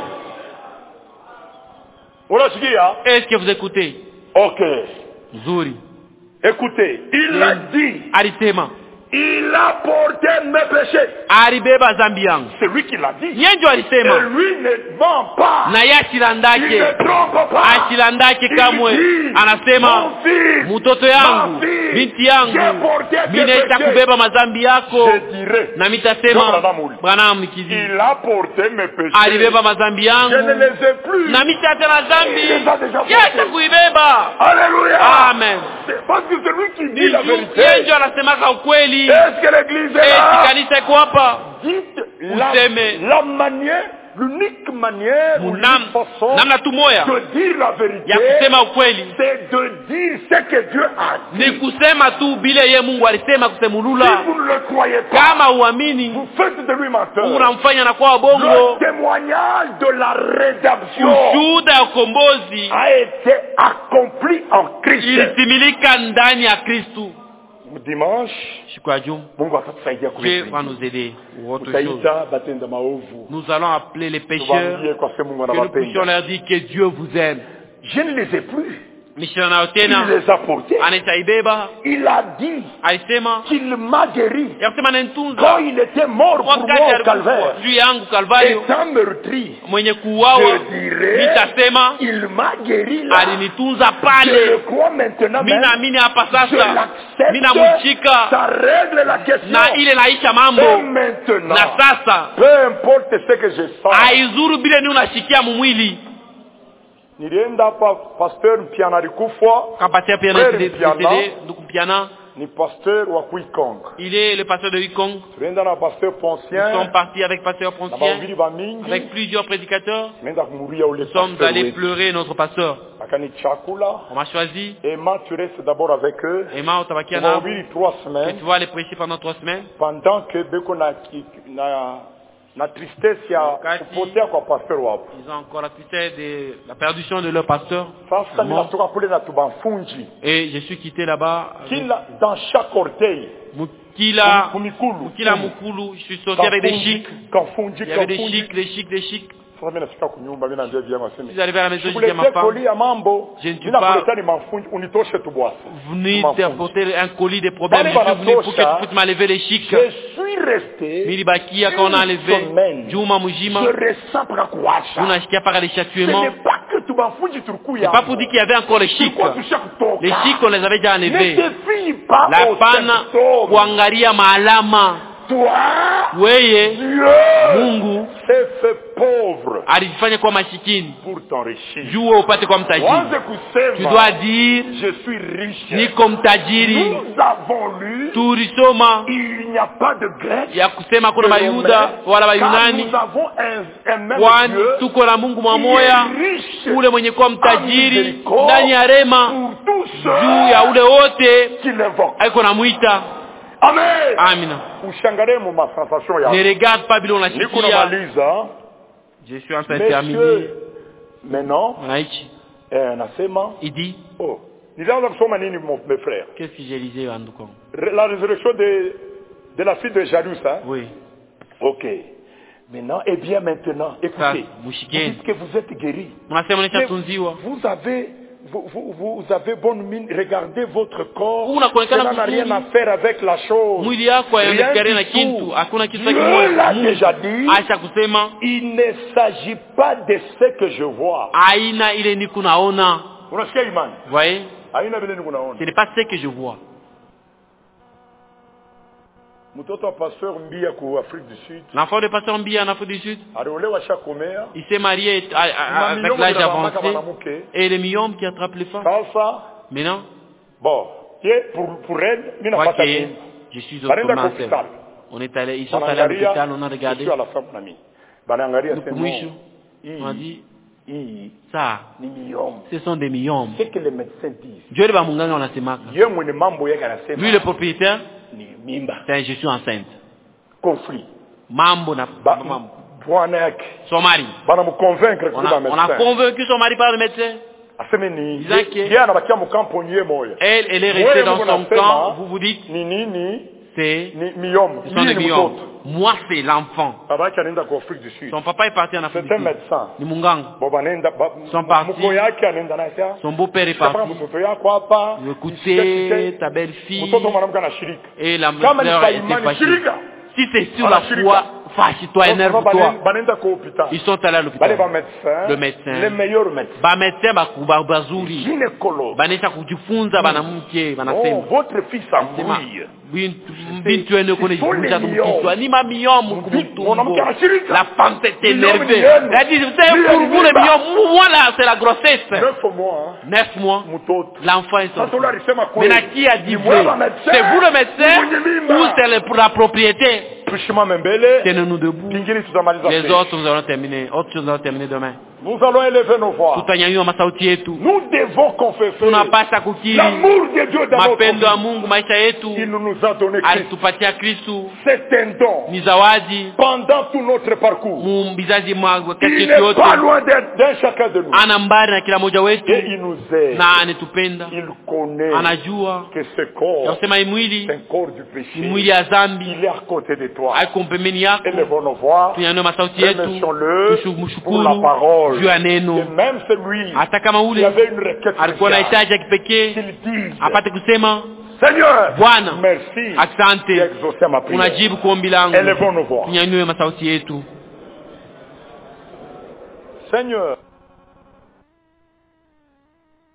Unasikia? Est-ce que vous écoutez? Ok. Nzuri. Écoutez, il a dit, Alisema, il a porté mes péchés. alibeba dhambi yangu. C'est lui qui l'a dit. Yeye ndio Et alisema. lui ne ment pas. Na yeye Il asilandake. ne trompe pas. Asilandake Il kamwe. dit, Anasema, mon fils, mtoto ma yangu, fille, binti yangu, j'ai porté tes mimi naita péchés. kubeba madhambi yako. Je dirais, Na John mitasema, Branham uli. Branham nikizi, il a porté mes péchés. alibeba madhambi Je ne yangu. les ai plus. Na mimi tena dhambi. Il les a déjà portés. Yeye kuibeba. Alléluia. Amen. C'est parce que c'est lui qui dit Ni la yeye vérité. ndio anasemaka ukweli. Est-ce que l'église est Eti là? kanisa iko hapa. Dites la, Useme. la manière, l'unique manière ou Nam, l'unique façon namna tu moya de dire la vérité, ya kusema ukweli c'est de dire ce que Dieu a dit. ni kusema tu bila ye Mungu alisema Si kusemulula. vous ne le croyez pas, Kama uamini vous faites de lui menteur. unamfanya na kwa Le bongo. témoignage de la rédemption Ushuhuda ya ukombozi a été accompli en Christ. ilitimilika ndani ya Kristu. Dimanche, Siku ya juma Mungu atatusaidia Dieu va kuishi. nous aider ou autre chose. Utaita batenda maovu. Nous allons appeler les pécheurs, Tuwaambie kwa sababu Mungu que nous puissions anawapenda. leur dire que Dieu vous aime. Je ne les ai plus. Mishana nayo Il tena les a portés. anaitaibeba, Il a dit alisema qu'il m'a guéri yakisema quand nantunza il était mort pour wakati moi au alikufa calvaire. juu yangu Kalvario, Étant meurtri, mwenye kuuawa. je dirais, Nitasema il m'a guéri là. alinitunza Je le pale. crois maintenant Mimi même. naamini hapa Je sasa, mimi l'accepte. namuchika Ça règle la question. na ile naisha Et mambo. maintenant, Na sasa peu importe ce que je sens. haizuru bile ni unashikia mumwili. Nilienda hapa pasteur Mpiana alikufa. Kapatia piana Frère décédé, Mpiana ndugu Mpiana, ni pasteur wa Kuikong. il est le pasteur de Wikong. Tulienda na pasteur Nous Poncien. sommes partis avec pasteur Na Poncien, bahubiri ba mingi. avec plusieurs prédicateurs. Tumeenda kumuria ule Nous sommes pasteur allés wetu. pleurer notre pasteur. Akanichakula. On m'a choisi. Emma, tu restes d'abord avec eux. Emma Otabakiana, Tunahubiri trois que semaines tu vas les prêcher pendant trois semaines. pendant que beko na, na, na tristesse ya Wakati- kupotea kwa pasteur wapo. Ils ont encore la tristesse de la perdition de leur pasteur. Sasa Mort. ninatoka kule na tubanfunji. Et je suis quitté là-bas. avec Kila dans chaque orteil. Mukila, Kumikulu. Mukila Mukulu. Je suis sorti avec des chics. Kafunji, Il y avait des kafunji. chics, des chics, des chics. Sasa mimi nafika kunyumba, mimi naambia vya masemi. Je suis arrivé à la maison, je dis à ma Kulete femme, koli ya mambo. Je ne suis Mimi pas- nakuleta ni mafunji, unitoshe tu bwasa. venez Mafunji. t'apporter un colis des problèmes. Je Bali suis venu pour que banatosha. tu puisses m'enlever les chics. Je suis resté. Milibakia quand on a enlevé semaine. Juma Mujima, Je ressens para kuwasha. tunashikia paka les Ce châtuements. n'est pas que tubanfunji tulikuya. C'est pas pour dire qu'il y avait encore les chics. Tulikuwa tusha kutoka. Les chics, on les avait déjà Ne enlevés. te fie pas La aux pana symptômes. kuangalia maalama. Toi, Weye Dieu Mungu s'est fait pauvre alijifanya kuwa masikini pour t'enrichir. juu wewe upate kuwa mtajiri. Wanze Tu dois kusema, dire je suis riche. niko mtajiri. Nous avons lu, Tulisoma il n'y a pas de grec. ya kusema kuna Bayuda wala Car Bayunani, nous avons un, un même kwani Dieu tuko na Mungu qui mwamoya, est riche ule mwenye kuwa en mtajiri miséricorde ndani ya rema pour tous juu ya ceux ule wote qui l'invoquent. aiko namwita. Amen. Amina. Ushangalie mu masensation Ne ya. regarde pas bila Niko unashikia. namaliza. Je suis en train de terminer. Messieurs, maintenant, Naichi, eh, nasema, il dit, oh, nilianza kusoma nini mon- mes frères? qu'est-ce que j'ai lisé en Ndukong? Ré- La résurrection de, de la fille de Jalus, hein? Oui. Ok. Maintenant, eh bien maintenant, écoutez, Ça, vous Mouchiken. dites que vous êtes guéri. Mnasema Mais nishatunziwa. Vous avez, vous, vous, vous avez bonne mine, regardez votre corps. Unakuonekana Cela n'a vizuri. rien à faire avec la chose. Mwili yako Rien haionekani na du kintu, tout. hakuna kitu Dieu kimoja. l'a Mungu déjà dit. acha kusema Il ne s'agit pas de ce que je vois. aina ile niko naona. Unasikia imani? Vous voyez? Haina vile niko naona. Ce n'est pas ce que je vois. Mtoto wa pasteur Mbia ku Afrique du Sud. L'enfant de pasteur Mbia en Afrique du Sud, Aliolewa shakomea. il s'est marié à- à- avec Mamilongo l'âge de la mamaka avancé. banamuke. Et les millions qui attrapent les femmes. Sasa, Maintenant, bon, ye, pour, pour elle, mimi moi napata qui nini? je suis Banaenda autrement kwa hospital. On est allé, ils sont allés à l'hôpital, on a regardé. Sio la femme nami. Banaangalia Nous sema. mwisho, hii on a dit, Ça, ce sont des millions. C'est que les médecins disent. Dieu va munganga unasemaka. Lui le propriétaire, c'est je suis enceinte. Conflit. Mambo na mambo. Son mari. On a, on a convaincu son mari par le médecin. Elle, elle est restée dans son camp. Vous vous dites, c'est, ce sont des millions. Moi, c'est l'enfant. Son papa est parti en Afrique du Sud. Ni Mungang. Son parti. Son beau-père est parti. Écoutez, ta belle-fille. Et la mère était fâchée. Si c'est sur la foi, fâche-toi, énerve-toi. Ils sont allés à l'hôpital. Le médecin. Les meilleurs médecins. Ba médecin ba bazuri. Banesa kujifunza banamke banasema. Oh, votre fils a bouilli. Bintu ene kone jifunza tumkiswa. Ni mamio mkubutumbo. La femme s'est énervée. Elle a dit, c'est pour vous les millions. Moi là, c'est la grossesse. Neuf mois. Neuf mois. L'enfant est sorti. Mais qui a dit vrai? C'est vous le médecin ou c'est pour la propriété? Tenez-nous debout. Les autres, nous allons terminer. Autres choses, nous allons terminer demain. Nous allons élever nos voix. Nous devons confesser l'amour de Dieu dans notre vie. Il nous a donné Christ. C'est un don. Pendant tout notre parcours. Il n'est pas loin d'un chacun de nous. Et il nous aide. Il connaît que ce corps, c'est un corps du péché. Il est à côté de toi. Élevons nos voix. Remercions-le pour la parole. Et même celui qui avait une requête spéciale, qu'il dise, Seigneur, merci d'exaucer ma prière. Élevons nos voix. Seigneur,